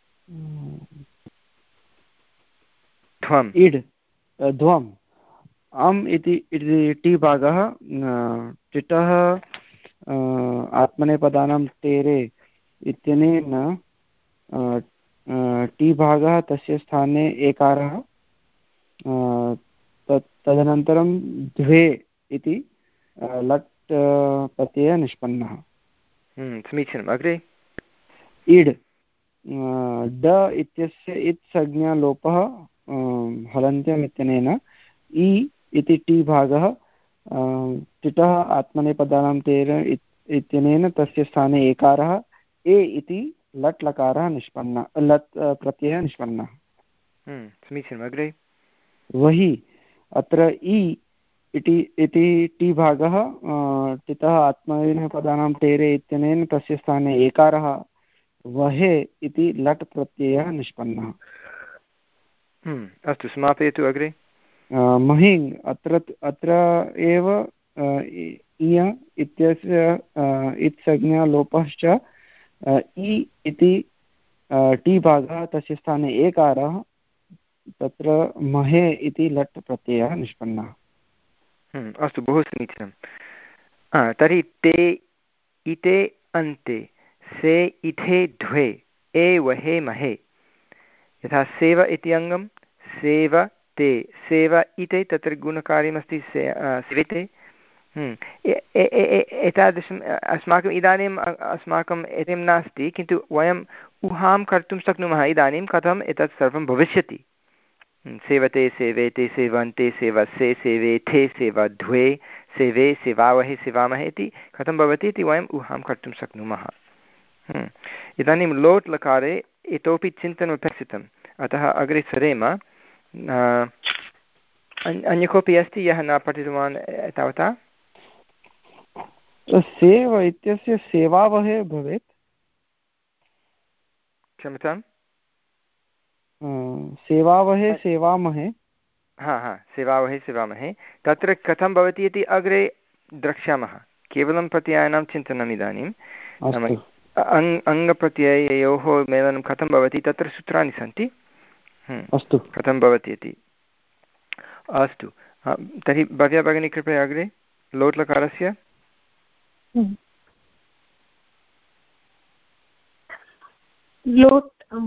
ध्वम् इड् ध्वम् अम् इति इति टी भागः टिटः आत्मनेपदानां टेरे इत्यनेन टी भागः तस्य स्थाने एकारः तत् तदनन्तरं द्वे इति लट् प्रत्ययः निष्पन्नः। समीचीनम्। अग्रे इड् ड इत्यस्य इत् संज्ञालोपः हलन्त्यम् इत्यनेन इ इति टी भागः टिटः आत्मनेपदानां तेर इत्यनेन तस्य स्थाने एकारः ए इति लट् लकारः निष्पन्नः लट् प्रत्ययः निष्पन्नः। समीचीनम्। अग्रे वहि अत्र इ इति इति टी भागः टितः आत्मनेपदानां तेरे इत्यनेन तस्य स्थाने एकारः वहे इति लट् प्रत्ययः निष्पन्नः। अस्तु समापयतु। अग्रे महिङ् अत्र अत्र एव इय इत्यस्य इत्संज्ञा लोपश्च इ इति टी भागः तस्य स्थाने एकारः तत्र महे इति लट् प्रत्ययः निष्पन्नः। अस्तु बहु समीचीनं। तर्हि ते इते अन्ते से इथे द्वे ए वहे महे यथा सेव इति अङ्गं सेव ते सेव इते तत्र गुणकार्यमस्ति से सेविते एतादृशम् अस्माकम् इदानीम् अस्माकम् एतं नास्ति किन्तु वयम् ऊहां कर्तुं शक्नुमः इदानीं कथम् एतत् सर्वं भविष्यति। सेवते सेवेते सेवन्ते सेवसे सेवेथे सेवध्वे सेवे सेवावहे सेवामहे इति कथं भवति इति वयम् ऊहां कर्तुं शक्नुमः। इदानीं लोट् लकारे इतोपि चिन्तनमपेक्षितम्। अतः अग्रे सरेम। अन्य कोऽपि अस्ति यः न पठितवान् तावता? सेव इत्यस्य सेवावहे भवेत्। क्षम्यतां सेवावहे सेवामहे। हा हा सेवावहे सेवामहे तत्र कथं भवति इति अग्रे द्रक्ष्यामः। केवलं प्रत्ययानां चिन्तनम् इदानीं अङ् अङ्गप्रत्यययोः मेलनं कथं भवति तत्र सूत्राणि सन्ति। अस्तु कथं भवति इति। अस्तु तर्हि भव्या भगिनी कृपया अग्रे लोट् लकारस्य। लोट्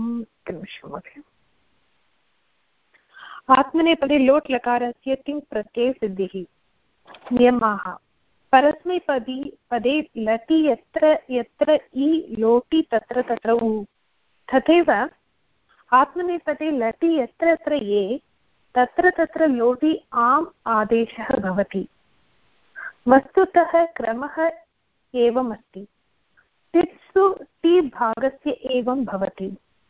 आत्मनेपदे लोट् लकारस्य तिङ् प्रत्ययसिद्धिः। नियमाः परस्मैपदी पदे लटि यत्र यत्र इ लोटि तत्र तत्र उ तथैव आत्मनेपदे लटि यत्र यत्र ये तत्र तत्र लोटि आम् आदेशः भवति। वस्तुतः क्रमः एवमस्ति। टित्सु टि भागस्य एवं भवति।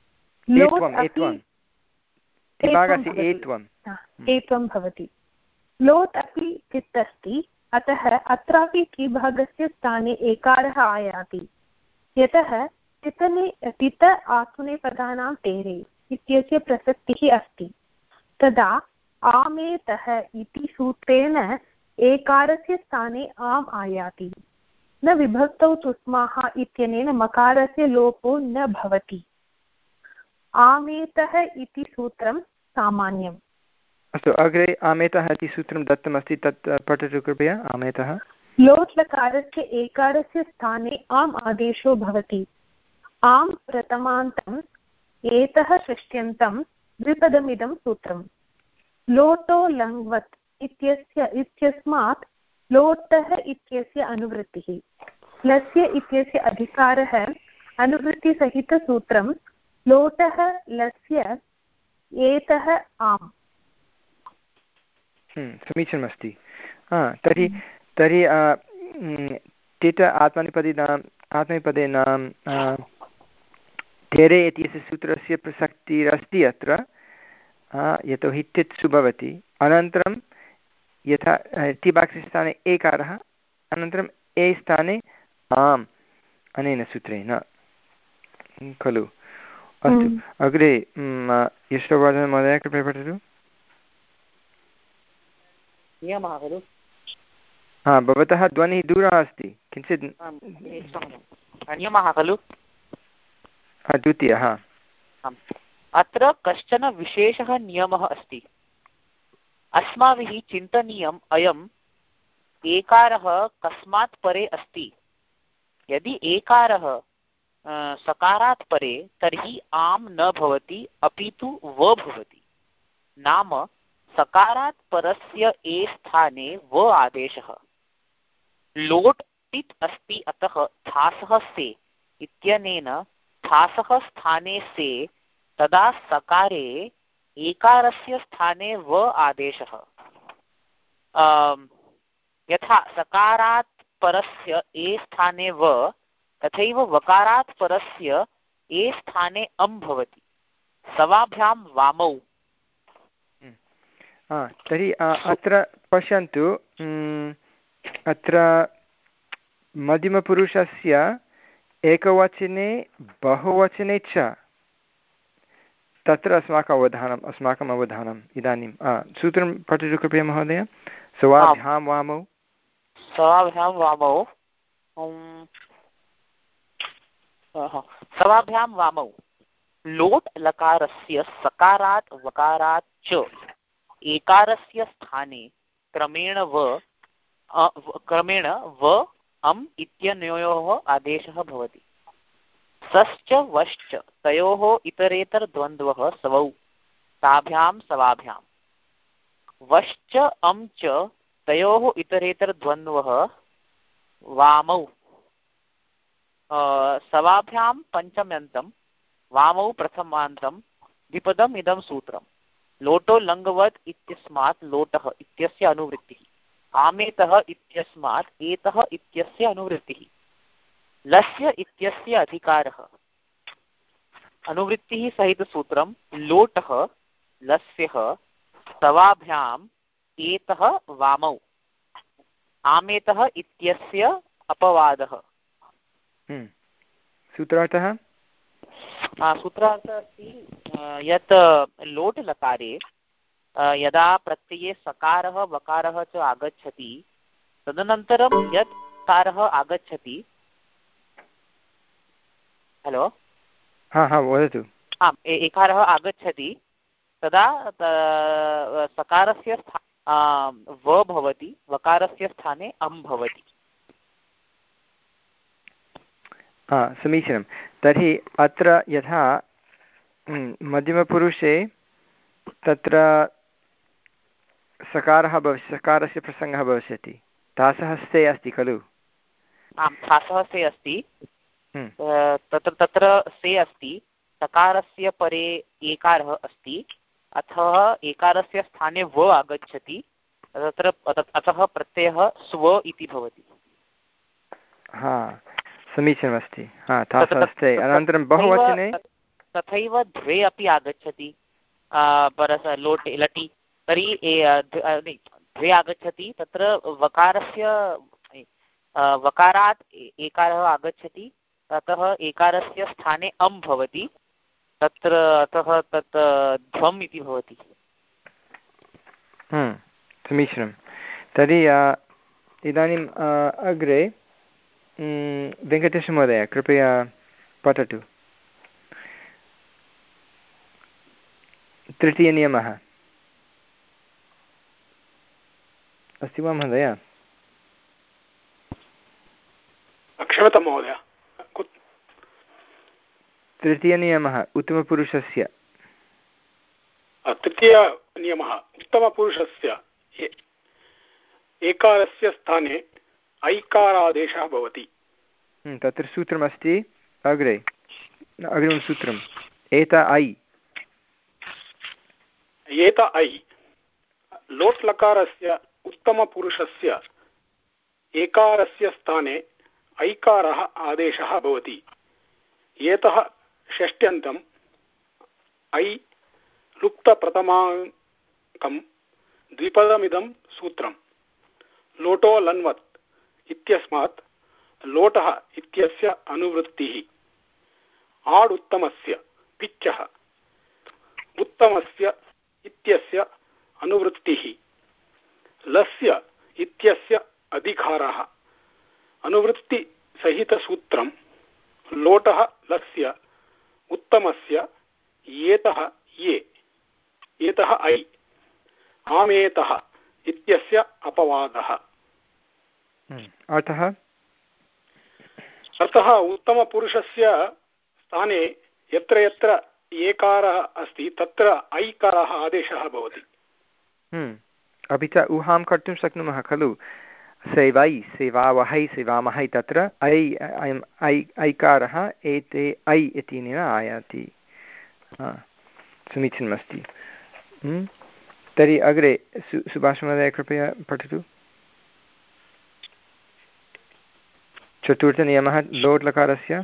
एत्वं भवति। लोट् अपि टित् अस्ति अतः अत्रापि टि भागस्य स्थाने एकारः आयाति यतः टितने टित आत्मनेपदानां टेरे इत्यस्य प्रसक्तिः अस्ति। तदा आमेतः इति सूत्रेण एकारस्य स्थाने आम् आयाति। न विभक्तौ तुस्माः इत्यनेन मकारस्य लोपो न भवति। आमेतः इति सूत्रं सामान्यम्। अस्तु अग्रे आमेतः इति सूत्रं दत्तमस्ति तत् पठतु कृपया। आमेतः लोट् लकारस्य एकारस्य स्थाने आम् आदेशो भवति। आम् प्रथमान्तम् एतः षष्ट्यन्तं द्विपदमिदं सूत्रम्। लोटो लङ्वत् इत्यस्य इत्यस्मात् लोटः इत्यस्य अनुवृत्तिः लस्य इत्यस्य अधिकारः अनुवृत्तिसहितसूत्रं लोटः लस्य एतः आम्। समीचीनमस्ति। तर्हि तर्हि टिट आत्मनेपदीनाम् आत्मनेपदीनां टेरे इत्यस्य सूत्रस्य प्रसक्तिरस्ति अत्र। यतोहि टित्सु भवति अनन्तरं यथा टि बाक्स् स्थाने एकारः अनन्तरम् ए स्थाने आम् अनेन सूत्रेण खलु। अस्तु अग्रे यशोवर्धन महोदय कृपया पठतु। नियमः खलु। हा भवतः ध्वनिः दूरः अस्ति किञ्चित्। नियमः खलु द्वितीयः। अत्र कश्चन विशेषः नियमः अस्ति। अस्माभिः चिन्तनीयम् अयम् एकारः कस्मात् परे अस्ति। यदि एकारः सकारात् परे तर्हि आम् न भवति, अपि तु व भवति। नाम सकारात् परस्य ए स्थाने व आदेशः। लोट् टित् अस्ति, अतः थासः से इत्यनेन थासः स्थाने से, तदा सकारे एकारस्य स्थाने व आदेशः। यथा सकारात् परस्य ए स्थाने व, तथैव वकारात् परस्य ए स्थाने अम् भवति। सवाभ्यां वामौ। तर्हि अत्र पश्यन्तु, अत्र मध्यमपुरुषस्य एकवचने बहुवचने च तत्र अस्माकम् अवधानम् अस्माकम् अवधानम् इदानीं सूत्रं पठतु कृपया महोदय। सवाभ्यां वामौ। सवाभ्यां वामौ सवाभ्यां वामौ लोट् लकारस्य सकारात् वकारात् च एकारस्य स्थाने क्रमेण व क्रमेण व अम् इत्यनयोः आदेशः भवति। सश्च वश्च तयोः इतरेतरद्वन्द्वः सवौ, ताभ्यां सवाभ्यां। वश्च अम् च तयोः इतरेतरद्वन्द्वः वामौ। सवाभ्यां पञ्चम्यन्तं, वामौ प्रथमान्तं, द्विपदम् इदं सूत्रम्। लोटो लङ्घवत् इत्यस्मात् लोटः इत्यस्य अनुवृत्तिः। आमेतः इत्यस्मात् एतः इत्यस्य अनुवृत्तिः। लस्य इत्यस्य अधिकारः। अनुवृत्तिः सहितसूत्रं लोटः लस्यः सवाभ्याम् एतः वामौ। आमेतः इत्यस्य अपवादः। सूत्रार्थः सूत्रार्थः अस्ति यत् लोट् लकारे यदा प्रत्यये सकारः वकारः च आगच्छति, तदनन्तरं यत् कारः आगच्छति, हलो हा हा वदतु। आम्, एकारः आगच्छति, तदा सकारस्य व भवति, वकारस्य स्थाने अम् भवति। हा, समीचीनं। तर्हि अत्र यथा मध्यमपुरुषे तत्र सकारः भविष्यति, सकारस्य प्रसङ्गः भविष्यति। तासः से अस्ति खलु? आम्, तासः से अस्ति। तत्र तत्र से अस्ति, सकारस्य परे एकारः अस्ति, अतः एकारस्य स्थाने व आगच्छति, तत्र अतः प्रत्ययः स्व इति भवति। हा, समीचीनमस्ति। हा, तासहस्ते। अनन्तरं बहुवचने तथैव द्वे अपि आगच्छति, परस लोट् लटि, तर्हि द्वे आगच्छति, तत्र वकारस्य वकारात् एकारः आगच्छति, अतः एकारस्य स्थाने अम् भवति, तत्र अतः तत् ध्वम् इति भवति। समीचीनं। तर्हि इदानीम् अग्रे वेङ्कटेशमहोदय कृपया पठतु। तृतीयनियमः अस्ति वा महोदय? क्षम्यतां महोदय। तृतीयनियमः उत्तमपुरुषस्य। तृतीयनियमः उत्तमपुरुषस्य एकारस्य स्थाने ऐकारादेशः भवति। तत्र सूत्रमस्ति अग्रे, अग्रिमं सूत्रम् एत ऐ। एत ऐ लोट् लकारस्य उत्तमपुरुषस्य एकारस्य स्थाने ऐकारः आदेशः भवति। एतः षष्ट्यन्तम् ऐ लुप्तप्रथमाङ्कं द्विपदमिदं सूत्रं। लोटो लन्वत् इत्यस्मात् लोटः इत्यस्य अनुवृत्तिः। आड् उत्तमस्य पिच्चः उत्तमस्य इत्यस्य अनुवृत्तिः। लस्य इत्यस्य अधिकारः। अनुवृत्तिसहितसूत्रं लोटः लस्य उत्तमस्य एतः ये एतः ऐ। आमेतः इत्यस्य अपवादः। अर्थः अर्थः उत्तमपुरुषस्य स्थाने यत्र यत्र एकारः अस्ति तत्र ऐकारः आदेशः भवति। अपि च ऊहां कर्तुं शक्नुमः खलु, सेवै सेवावहै सेवामहै तत्र ऐ अयम् ऐ ऐकारः एते ऐ इत्यनेन आयाति। समीचीनमस्ति। तर्हि अग्रे सु सुभाषमहोदय कृपया पठतु। चतुर्थनियमः लोट् लकारस्य।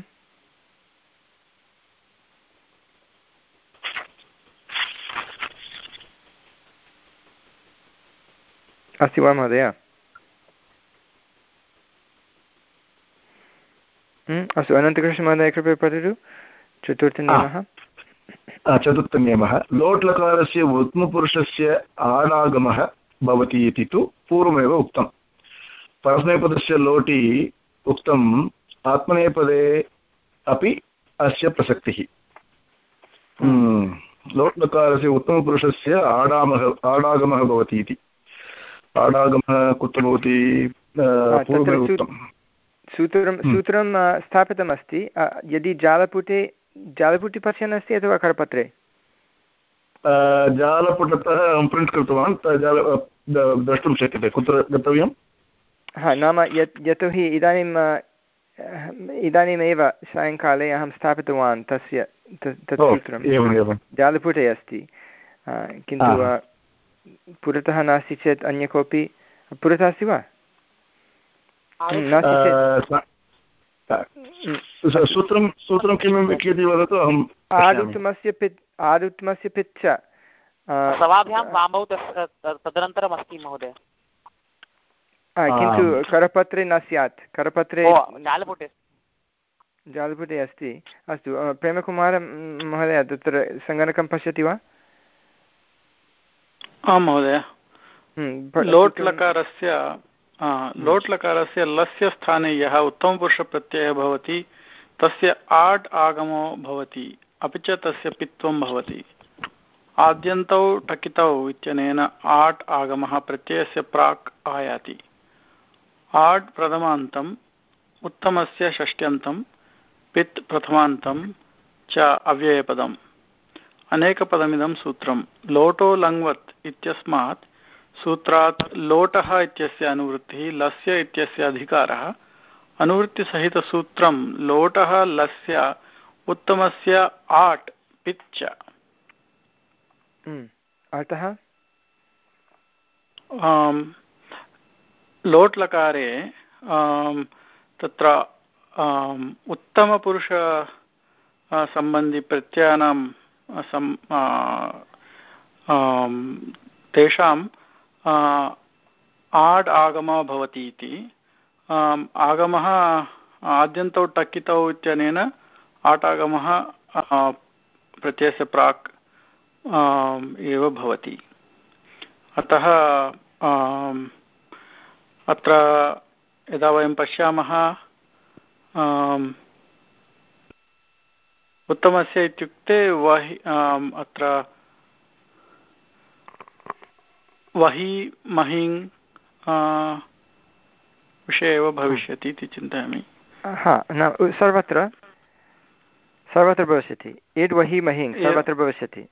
अस्ति वा महोदय? अस्तु, अनन्तकृष्णमहोदय कृपया पठतु। चतुर्थनियमः चतुर्थनियमः लोट् लकारस्य उत्तमपुरुषस्य आडागमः भवति इति तु पूर्वमेव उक्तं। परस्मैपदस्य लोटि उक्तम्, आत्मनेपदे अपि अस्य प्रसक्तिः। लोट् लकारस्य उत्तमपुरुषस्य आडामः आडागमः भवति इति। आडागमः कुत्र भवति? पूर्वमेव उक्तं। सूत्रं सूत्रं स्थापितमस्ति। यदि जालपुटे जालपुटे पश्यन् अस्ति अथवा करपत्रे? जालपुटतः अहं प्रिण्ट् कृतवान्, जाल द्रष्टुं शक्यते। कुत्र गन्तव्यं? हा, नाम यत् यतोहि इदानीम् इदानीमेव सायङ्काले अहं स्थापितवान् तस्य तत् सूत्रं जालपुटे अस्ति, किन्तु पुरतः नास्ति चेत् अन्य कोऽपि पुरतः अस्ति वा? नास्ति चेत् सूत्रं सूत्रं किं कियति वदतु। अहम् आदुत्तमस्य पित् आदुत्तमस्य पिच्च सभाभ्यां वामौ तदनन्तरम् अस्ति महोदय, किन्तु करपत्रे न स्यात्। करपत्रे जालपुटे जालपुटे अस्ति। अस्तु, प्रेमकुमार महोदय तत्र सङ्गणकं पश्यति वा? आं महोदय। लोट् लकारस्य लोट् लकारस्य लस्य स्थाने यः उत्तमपुरुषप्रत्ययः भवति तस्य आट् आगमो भवति, अपि च तस्य पित्वं भवति। आद्यन्तौ टकितौ इत्यनेन आट् आगमः प्रत्ययस्य प्राक् आयाति। आट् प्रथमान्तम्, उत्तमस्य षष्ट्यन्तं, पित् प्रथमान्तं च अव्ययपदम्। अनेकपदमिदं सूत्रं लोटो लङ्वत् इत्यस्मात् सूत्रात् लोटः इत्यस्य अनुवृत्तिः, लस्य इत्यस्य अधिकारः। अनुवृत्तिसहितसूत्रं लोटः लस्य उत्तमस्य आट् पिच्च। अर्थः लोट् लकारे तत्र उत्तमपुरुष सम्बन्धि प्रत्ययानां तेषां आड् आगमः भवति इति। आगमः आद्यन्तौ टक्कितौ इत्यनेन आट् आगमः प्रत्ययस्य प्राक् एव भवति। अतः अत्र यदा वयं पश्यामः उत्तमस्य इत्युक्ते वहि अत्र वहि महिं विषये एव भविष्यति इति चिन्तयामि। हा, न सर्वत्र सर्वत्र भविष्यति। यद् वहि महिं सर्वत्र भविष्यति।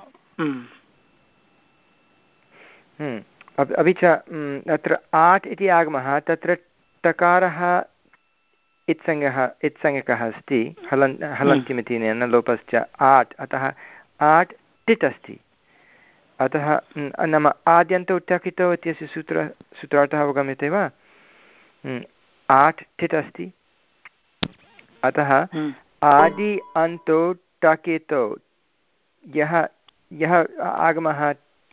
अपि च अत्र आट् इति आगमः तत्र टकारः इत्संज्ञः इत्संज्ञकः अस्ति, हलन् हलन्तिमिति न लोपश्च आट्, अतः आट् टिट् अस्ति। अतः नाम आद्यन्तौ टकितौ इत्यस्य सूत्र सूत्रार्थः अवगम्यते वा? आट् टिट् अस्ति, अतः आदि अन्तौ टकितौ यः यः आगमः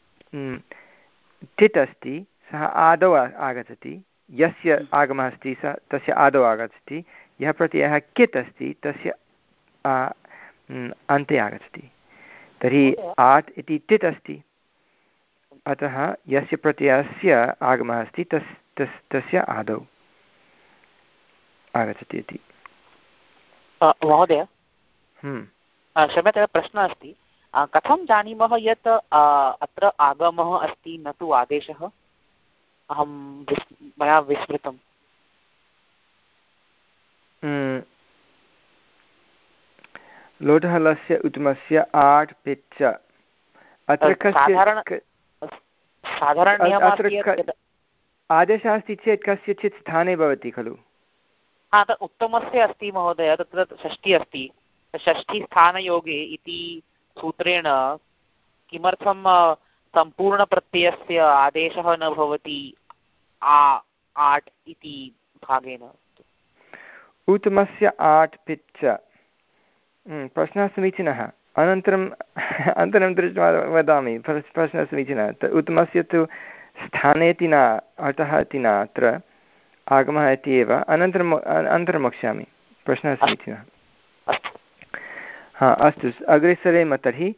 टिट् अस्ति सः आदौ आगच्छति, यस्य आगमः अस्ति सः तस्य आदौ आगच्छति, यः प्रत्ययः कित् अस्ति तस्य अन्ते आगच्छति। तर्हि आट् इति टिट् अस्ति, अतः यस्य प्रत्ययस्य आगमः अस्ति तस् तस् तस्य आदौ आगच्छति इति। महोदय क्षम्यतां, प्रश्नः अस्ति। कथं जानीमः यत् अत्र आगमः अस्ति न तु आदेशः? अहं मया विस्मृतम्। लोटः लस्य उत्तमस्य आट् पिच्च अत्र कस्य आदेशः अस्ति चेत् कस्यचित् स्थाने भवति खलु? हा, तत् उत्तमस्य अस्ति महोदय, तत्र षष्ठी अस्ति। षष्ठीस्थानयोगे इति सूत्रेण किमर्थं सम्पूर्णप्रत्ययस्य आदेशः न भवति आ आट् इति भागेन? उत्तमस्य आट् पिच्च प्रश्नः समीचीनः। अनन्तरम् अनन्तरं दृष्ट्वा वदामि। प्रश्नः समीचीनः। उत्तमस्य तु स्थानेति न, अतः इति न, अत्र आगमः इति एव। अनन्तरम् अनन्तरं वक्ष्यामि। प्रश्नः समीचीनः। हा, अस्तु, अग्रे सरेम तर्हि।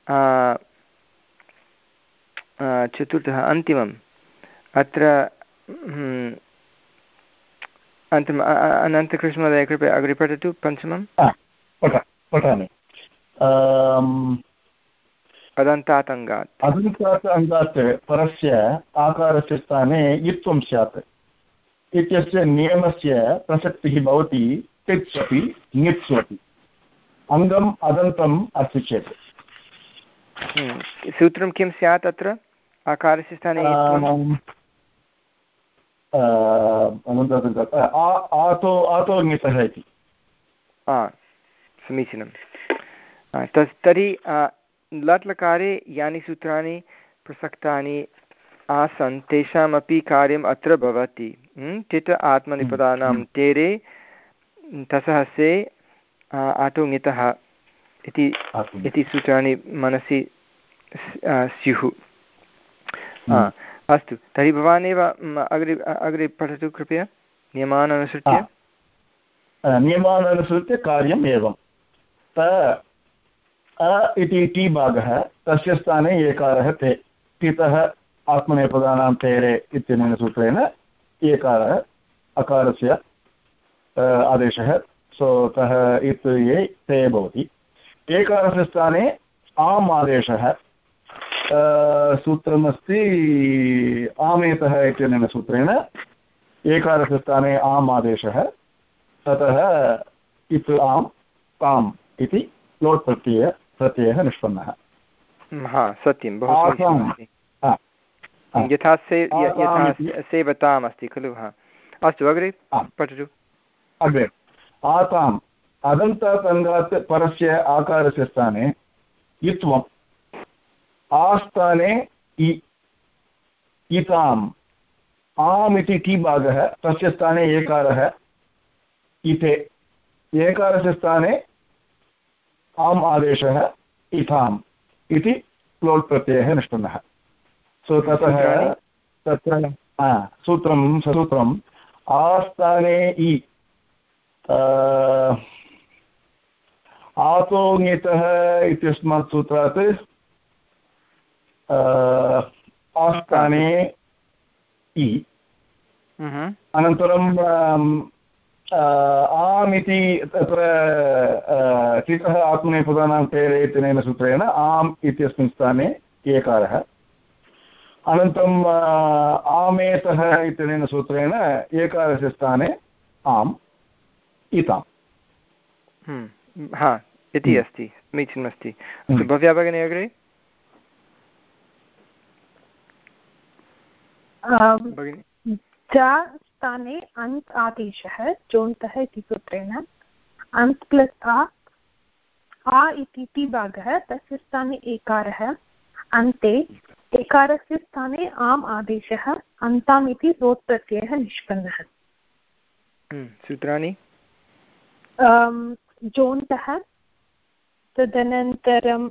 चतुर्थः अन्तिमम् अत्र अन्तिम अनन्तकृष्णमहोदय कृपया अग्रे पठतु। पञ्चमं पठामि। अदन्तात् अङ्गात् अदन्तात् अङ्गात् परस्य आकारस्य स्थाने इत्वं स्यात् इत्यस्य नियमस्य प्रसक्तिः भवति तिच् अपि ङित्स् अपि अङ्गम् अदन्तम् अस्ति चेत्। सूत्रं किं स्यात् अत्र आकारस्य स्थाने? आतो आतो ङितः इति। समीचीनं। तस् तर्हि लट् लकारे यानि सूत्राणि प्रसक्तानि आसन् तेषामपि कार्यम् अत्र भवति। टिट् आत्मनिपदानां तेरे तसः से आतो ङितः इति सूत्राणि मनसि स्युः। अस्तु, तर्हि भवान् एव अग्रे अग्रे पठतु कृपया। नियमान् अनुसृत्य नियमान् अनुसृत्य कार्यम् एवं। त अ इति टी भागः, तस्य स्थाने एकारः ते। टितः आत्मनेपदानां तेरे इत्यनेन सूत्रेण एकारः अकारस्य आदेशः, सो तः इत् ये ते भवति। एकारस्य स्थाने आम् आदेशः सूत्रमस्ति आमेतः इत्यनेन सूत्रेण एकारस्य स्थाने आम् आदेशः, ततः इत् आम् ताम् इति लोट् प्रत्यय प्रत्ययः निष्पन्नः। हा, सत्यं, बहु समीचीनमस्ति। यथा से यथा सेवताम् अस्ति खलु। हा, अस्तु, अग्रे पठतु। अग्रे आताम् अदन्तात् अङ्गात् परस्य आकारस्य स्थाने इत्वम् आस्थाने इ इताम् आम् इति टी भागः, तस्य स्थाने एकारः इते। एकारस्य स्थाने आम् आदेशः इथाम् इति प्लोट् प्रत्ययः निष्पन्नः। सो ततः तत्र सूत्रं ससूत्रम् आस्थाने इ आतो ङितः इत्यस्मात् सूत्रात् आस्थाने इ, अनन्तरं आम् इति तत्र टितः आत्मनेपदानां तेरे इत्यनेन सूत्रेण आम् इत्यस्मिन् स्थाने एकारः, अनन्तरम् आमेतः इत्यनेन सूत्रेण एकारस्य स्थाने आम् इताम्। हा, इति अस्ति, समीचीनमस्ति। भव्या भगिनी अग्रे। जा स्थाने अन्त् आदेशः जोन्तः इति सूत्रेण अन्त् प्लस् आ आ इति ति भागः, तस्य स्थाने एकारः अन्ते। एकारस्य स्थाने आम् आदेशः अन्ताम् इति लोट् प्रत्ययः निष्पन्नः। सूत्राणि जोन्तः, तदनन्तरं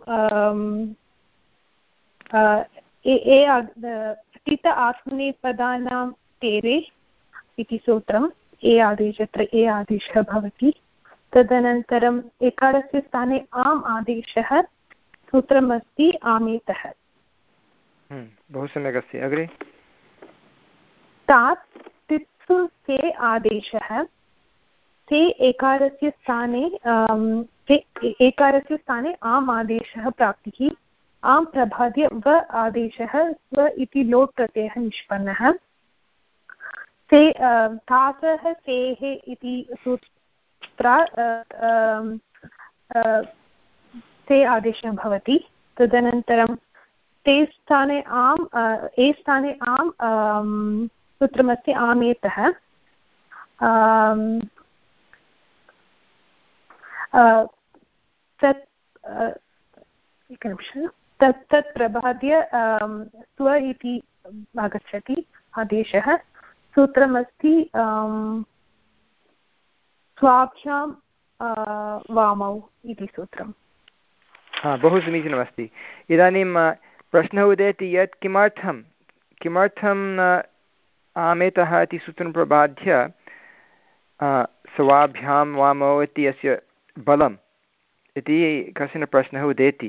टित आत्मनेपदानां तेरे इति सूत्रम् ए आदेश, अत्र ए आदेशः भवति। तदनन्तरम् एकारस्य स्थाने आम् आदेशः, सूत्रमस्ति आमेतः। बहु सम्यक् अस्ति। अग्रे तात् तित्सु से आदेशः, ते एकारस्य स्थाने ते एकारस्य स्थाने आम् आदेशः प्राप्तिः आम् प्रभाद्य व आदेशः स्व इति लोट् प्रत्ययः निष्पन्नः ते धातः सेः इति सूत्रा ते आदेशः भवति। तदनन्तरं ते स्थाने आम् ए स्थाने आम् सूत्रमस्ति आमेतः तत् एकनिमिषम् तत् तत् प्रभाद्य स्व इति आगच्छति आदेशः। सूत्रमस्ति स्वाभ्यां वामौ इति सूत्रम्। हा, बहु समीचीनमस्ति। इदानीं प्रश्नः उदेति यत् किमर्थं किमर्थं आमेतः इति सूत्रं प्रबाध्य स्वाभ्यां वामौ इति अस्य बलम् इति कश्चन प्रश्नः उदेति।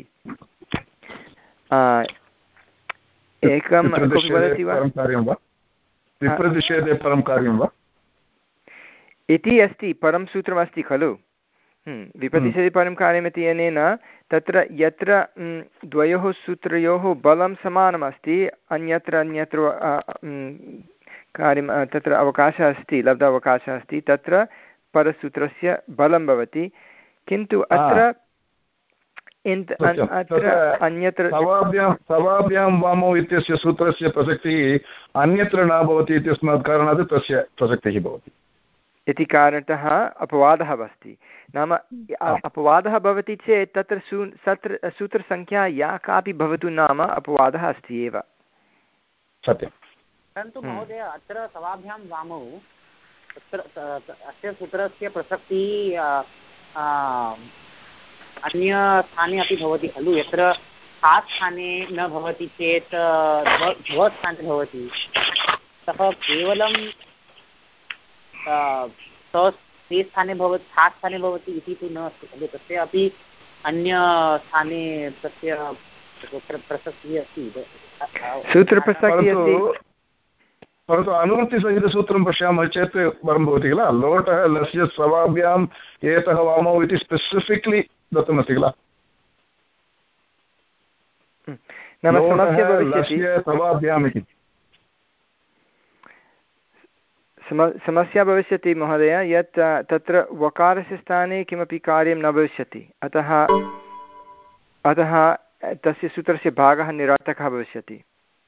एकं वदति वा विप्रतिषेधे परं कार्यं वा इति अस्ति, परं सूत्रमस्ति खलु। विप्रतिषेधे परं कार्यमिति अनेन तत्र यत्र द्वयोः सूत्रयोः बलं समानमस्ति अन्यत्र अन्यत्र कार्यं तत्र अवकाशः अस्ति, लब्ध अवकाशः अस्ति, तत्र परसूत्रस्य बलं भवति। किन्तु अत्र अत्र अन्यत्र सवाभ्यां वामौ इत्यस्य सूत्रस्य प्रसक्तिः अन्यत्र न भवति इत्यस्मात् कारणात् तस्य प्रसक्तिः भवति इति कारणतः अपवादः अस्ति। नाम अपवादः भवति चेत् तत्र सू सत्र सूत्रसङ्ख्या या कापि भवतु नाम अपवादः अस्ति एव। सत्यं। परन्तु महोदय अत्र सवाभ्यां वामौ तत्र अस्य सूत्रस्य प्रसक्तिः अन्यस्थाने अपि भवति खलु। यत्र हा स्थाने न भवति चेत् ध्व स्थाने भवति। अतः केवलं ते स्थाने भवति हा स्थाने भवति इति तु न अस्ति खलु। तस्य अपि अन्यस्थाने तस्य प्रसक्तिः अस्ति, सूत्रप्रसक्तिः अस्ति। परन्तु अनुवृत्तिसहितसूत्रं पश्यामः चेत् वरं भवति किल। लोटः लस्य सवाभ्याम् एतः वामौ इति स्पेसिफिक्लि दत्तमस्ति किल। सवाभ्याम् इति समस्या भविष्यति महोदय यत् तत्र वकारस्य स्थाने किमपि कार्यं न भविष्यति, अतः अतः तस्य सूत्रस्य भागः निरर्थकः भविष्यति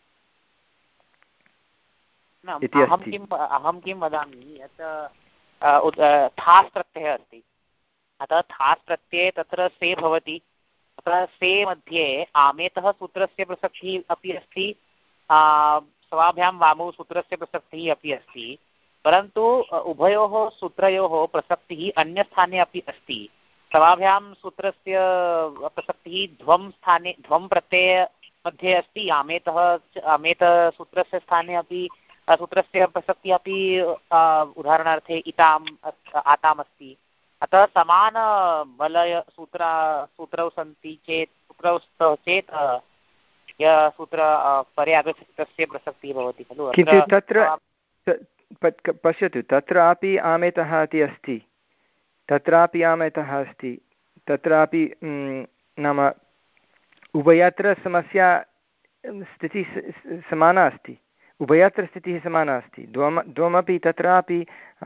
इति अहं अस्ति। किम् अहं किं वदामि यत् थास् प्रत्ययः अस्ति, अतः थास् प्रत्यये तत्र से भवति। तत्र से मध्ये आमेतः सूत्रस्य प्रसक्तिः अपि अस्ति, स्वाभ्यां वामौ सूत्रस्य प्रसक्तिः अपि अस्ति। परन्तु उभयोः सूत्रयोः प्रसक्तिः अन्यस्थाने अपि अस्ति। स्वाभ्यां सूत्रस्य प्रसक्तिः ध्वं स्थाने ध्वं प्रत्यय मध्ये अस्ति, आमेतः आमेतसूत्रस्य स्थाने अपि सूत्रस्य प्रसक्तिः अपि उदाहरणार्थे इताम् आताम् अस्ति। अतः समान बलय सूत्र सूत्रौ सन्ति चेत् सूत्रौ स्तः चेत् यः सूत्र परे आगच्छति तस्य प्रसक्तिः भवति खलु। किन्तु तत्र पश्यतु, तत्रापि आमेतः इति अस्ति, तत्रापि आमेतः अस्ति, तत्रापि नाम उभयत्र समस्या स्थितिः समाना अस्ति, उभयत्र स्थितिः समाना अस्ति। द्वम द्वमपि तत्रापि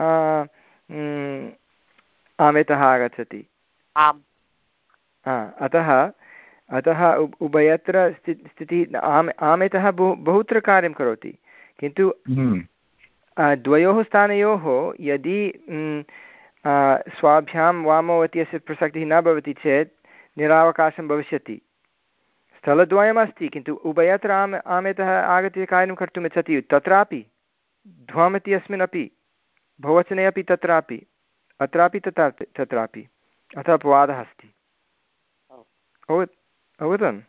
आमेतः आगच्छति। आम्। अतः अतः उभयत्र स्थि स्थितिः आम आमेतः बहु बहुत्र कार्यं करोति। किन्तु द्वयोः स्थानयोः यदि स्वाभ्यां वामौ इत्यस्य प्रसक्तिः न भवति चेत् निरावकाशं भविष्यति। स्थलद्वयमस्ति किन्तु उभयत्र आम आमेतः आगत्य कार्यं कर्तुम् इच्छति। तत्रापि ध्वम् इत्यस्मिन् अपि बहुवचने अपि तत्रापि अत्रापि तथा तत्रापि अतः अपवादः अस्ति। अवगतम्?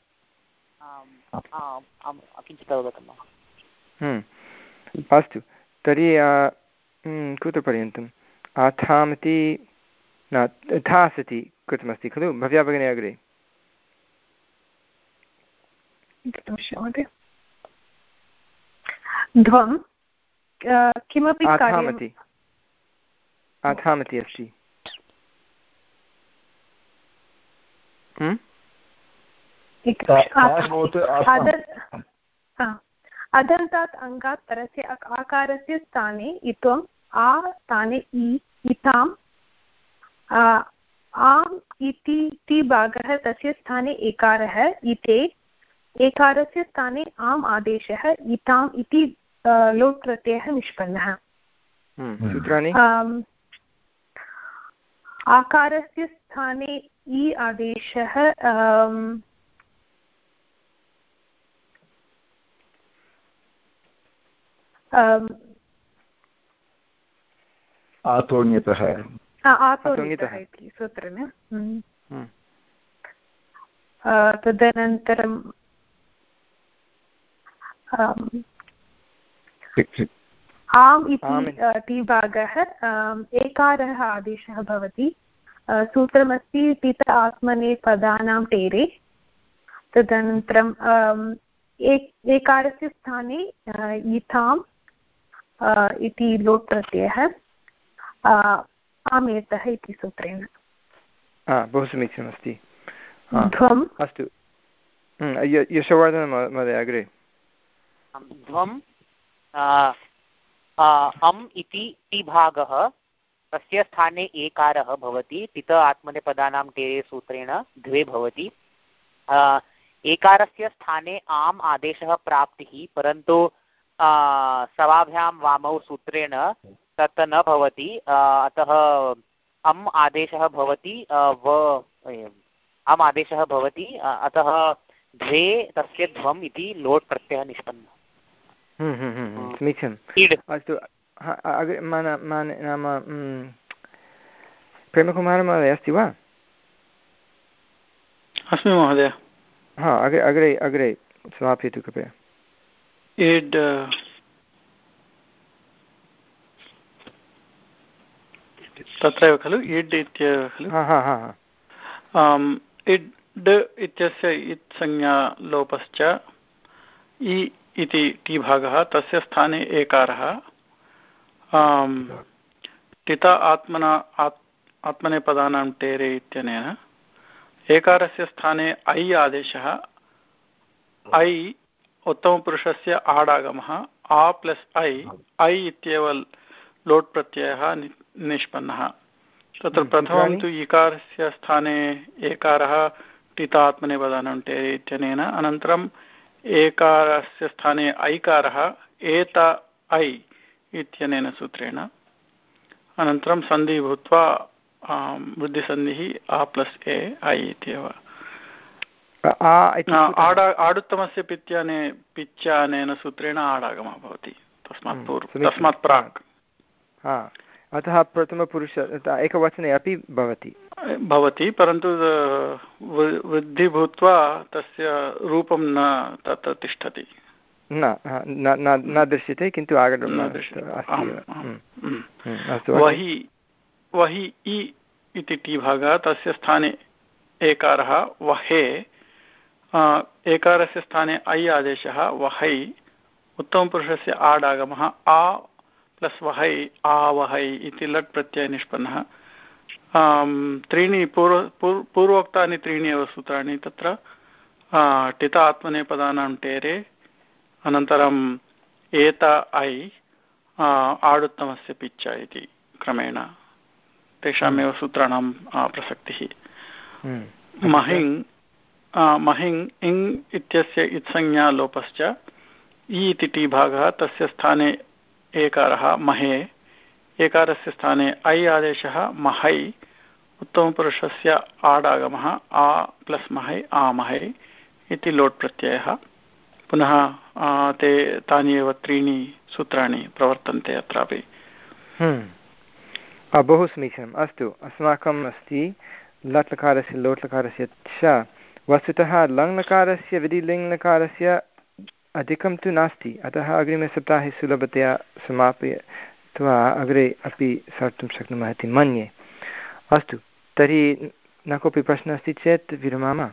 अस्तु, तर्हि कुत्र पर्यन्तम् आथाम् इति न थास् इति कृतमस्ति खलु भव्या भगिनी अग्रे। ध्वं किमपि कार्यं आथाम् इति अस्ति। अदन्तात् अङ्गात् परस्य आकारस्य स्थाने इत्वम् आ स्थाने इ इताम् आम् इति ति भागः तस्य स्थाने एकारः इते एकारस्य स्थाने आम् आदेशः इताम् इति लोट् प्रत्ययः निष्पन्नः। सूत्राणि आकारस्य स्थाने इ आदेशः आतोण्यतः आतोण्यतः इति सूत्रेण। तदनन्तरं आम् इति भागः एकारः आदेशः भवति। सूत्रमस्ति पित आत्मने पदानां टेरे। तदनन्तरं एकारस्य स्थाने इथाम् इति लोट् प्रत्ययः आमेतः इति सूत्रेण। बहु समीचीनमस्ति। ध्वम् अस्तु यशोवर्धन महोदय अग्रे। ध्वम् अम् इति ति भागः तस्य स्थाने एकारः भवति। पित आत्मनेपदानां टेरे सूत्रेण द्वे भवति। एकारस्य स्थाने आम् आदेशः प्राप्तिः, परन्तु सवाभ्यां वामौ सूत्रेण तत् न भवति। अतः अम् आदेशः भवति व अम् आदेशः भवति अतः द्वे तस्य ध्वम् इति लोट् प्रत्ययः निष्पन्नः। समीचीनम्। अस्तु अग्रे नाम प्रेमकुमार महोदय अस्ति वा? अस्मि महोदय। हा अग्रे अग्रे अग्रे समापयतु कृपया। इड् तत्रैव खलु इड् इत्येव खलु? इड् इत्यस्य इत् संज्ञा लोपश्च इ इति टी भागः तस्य स्थाने एकारः। टिता आत्मना आत्मनेपदानां टेरे इत्यनेन एकारस्य स्थाने ऐ आदेशः। ऐ उत्तमपुरुषस्य आडागमः। आ प्लस् ऐ ऐ इत्येव लोट् प्रत्ययः निष्पन्नः। तत्र प्रथमं तु इकारस्य स्थाने एकारः टिता आत्मनेपदानां टेरे इत्यनेन, अनन्तरम् एकारस्य स्थाने ऐकारः एत ऐ इत्यनेन सूत्रेण, अनन्तरं सन्धिः भूत्वा वृद्धिसन्धिः आ प्लस् ए ऐ इत्येव। आडुत्तमस्य पित्याने पिच्चानेन सूत्रेण आडागमः भवति तस्मात् पूर्वं तस्मात् प्राक्। अतः प्रथमपुरुष एकवचने अपि भवति भवति परन्तु वृद्धि भूत्वा तस्य रूपं न तत्र तिष्ठति, न न दृश्यते, किन्तु आगतं वहि वहि इ इति टी भागः तस्य स्थाने एकारः वहे। एकारस्य स्थाने ऐ आदेशः वहै। उत्तमपुरुषस्य आडागमः आ प्लस् वहै आवहै इति लट् प्रत्ययः निष्पन्नः। त्रीणि पूर्व पूर्वोक्तानि त्रीणि एव सूत्राणि तत्र टिता आत्मनेपदानां टेरे, अनन्तरम् एत ऐ आडुत्तमस्य पिच्च इति क्रमेण तेषामेव सूत्राणां प्रसक्तिः। महिङ् महिङ् इङ् इत्यस्य इत्संज्ञा लोपश्च इ इति टी भागः तस्य स्थाने एकारः महे। एकारस्य स्थाने ऐ आदेशः महै। उत्तमपुरुषस्य आडागमः आ प्लस् महै आमहै इति लोट् प्रत्ययः। पुनः ते तानि एव त्रीणि सूत्राणि प्रवर्तन्ते अत्रापि। बहु समीचीनम्। अस्तु, अस्माकम् अस्ति लट् लकारस्य लोट् लकारस्य च। वस्तुतः लङ्लकारस्य विधिलिङ्लकारस्य अधिकं तु नास्ति, अतः अग्रिमसप्ताहे सुलभतया समापयित्वा अग्रे अपि सर्तुं शक्नुमः इति मन्ये। अस्तु, तर्हि न कोऽपि प्रश्नः अस्ति चेत् विरमामः।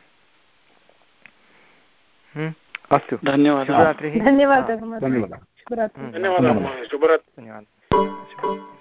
अस्तु, धन्यवादः। धन्यवादः। धन्यवादः।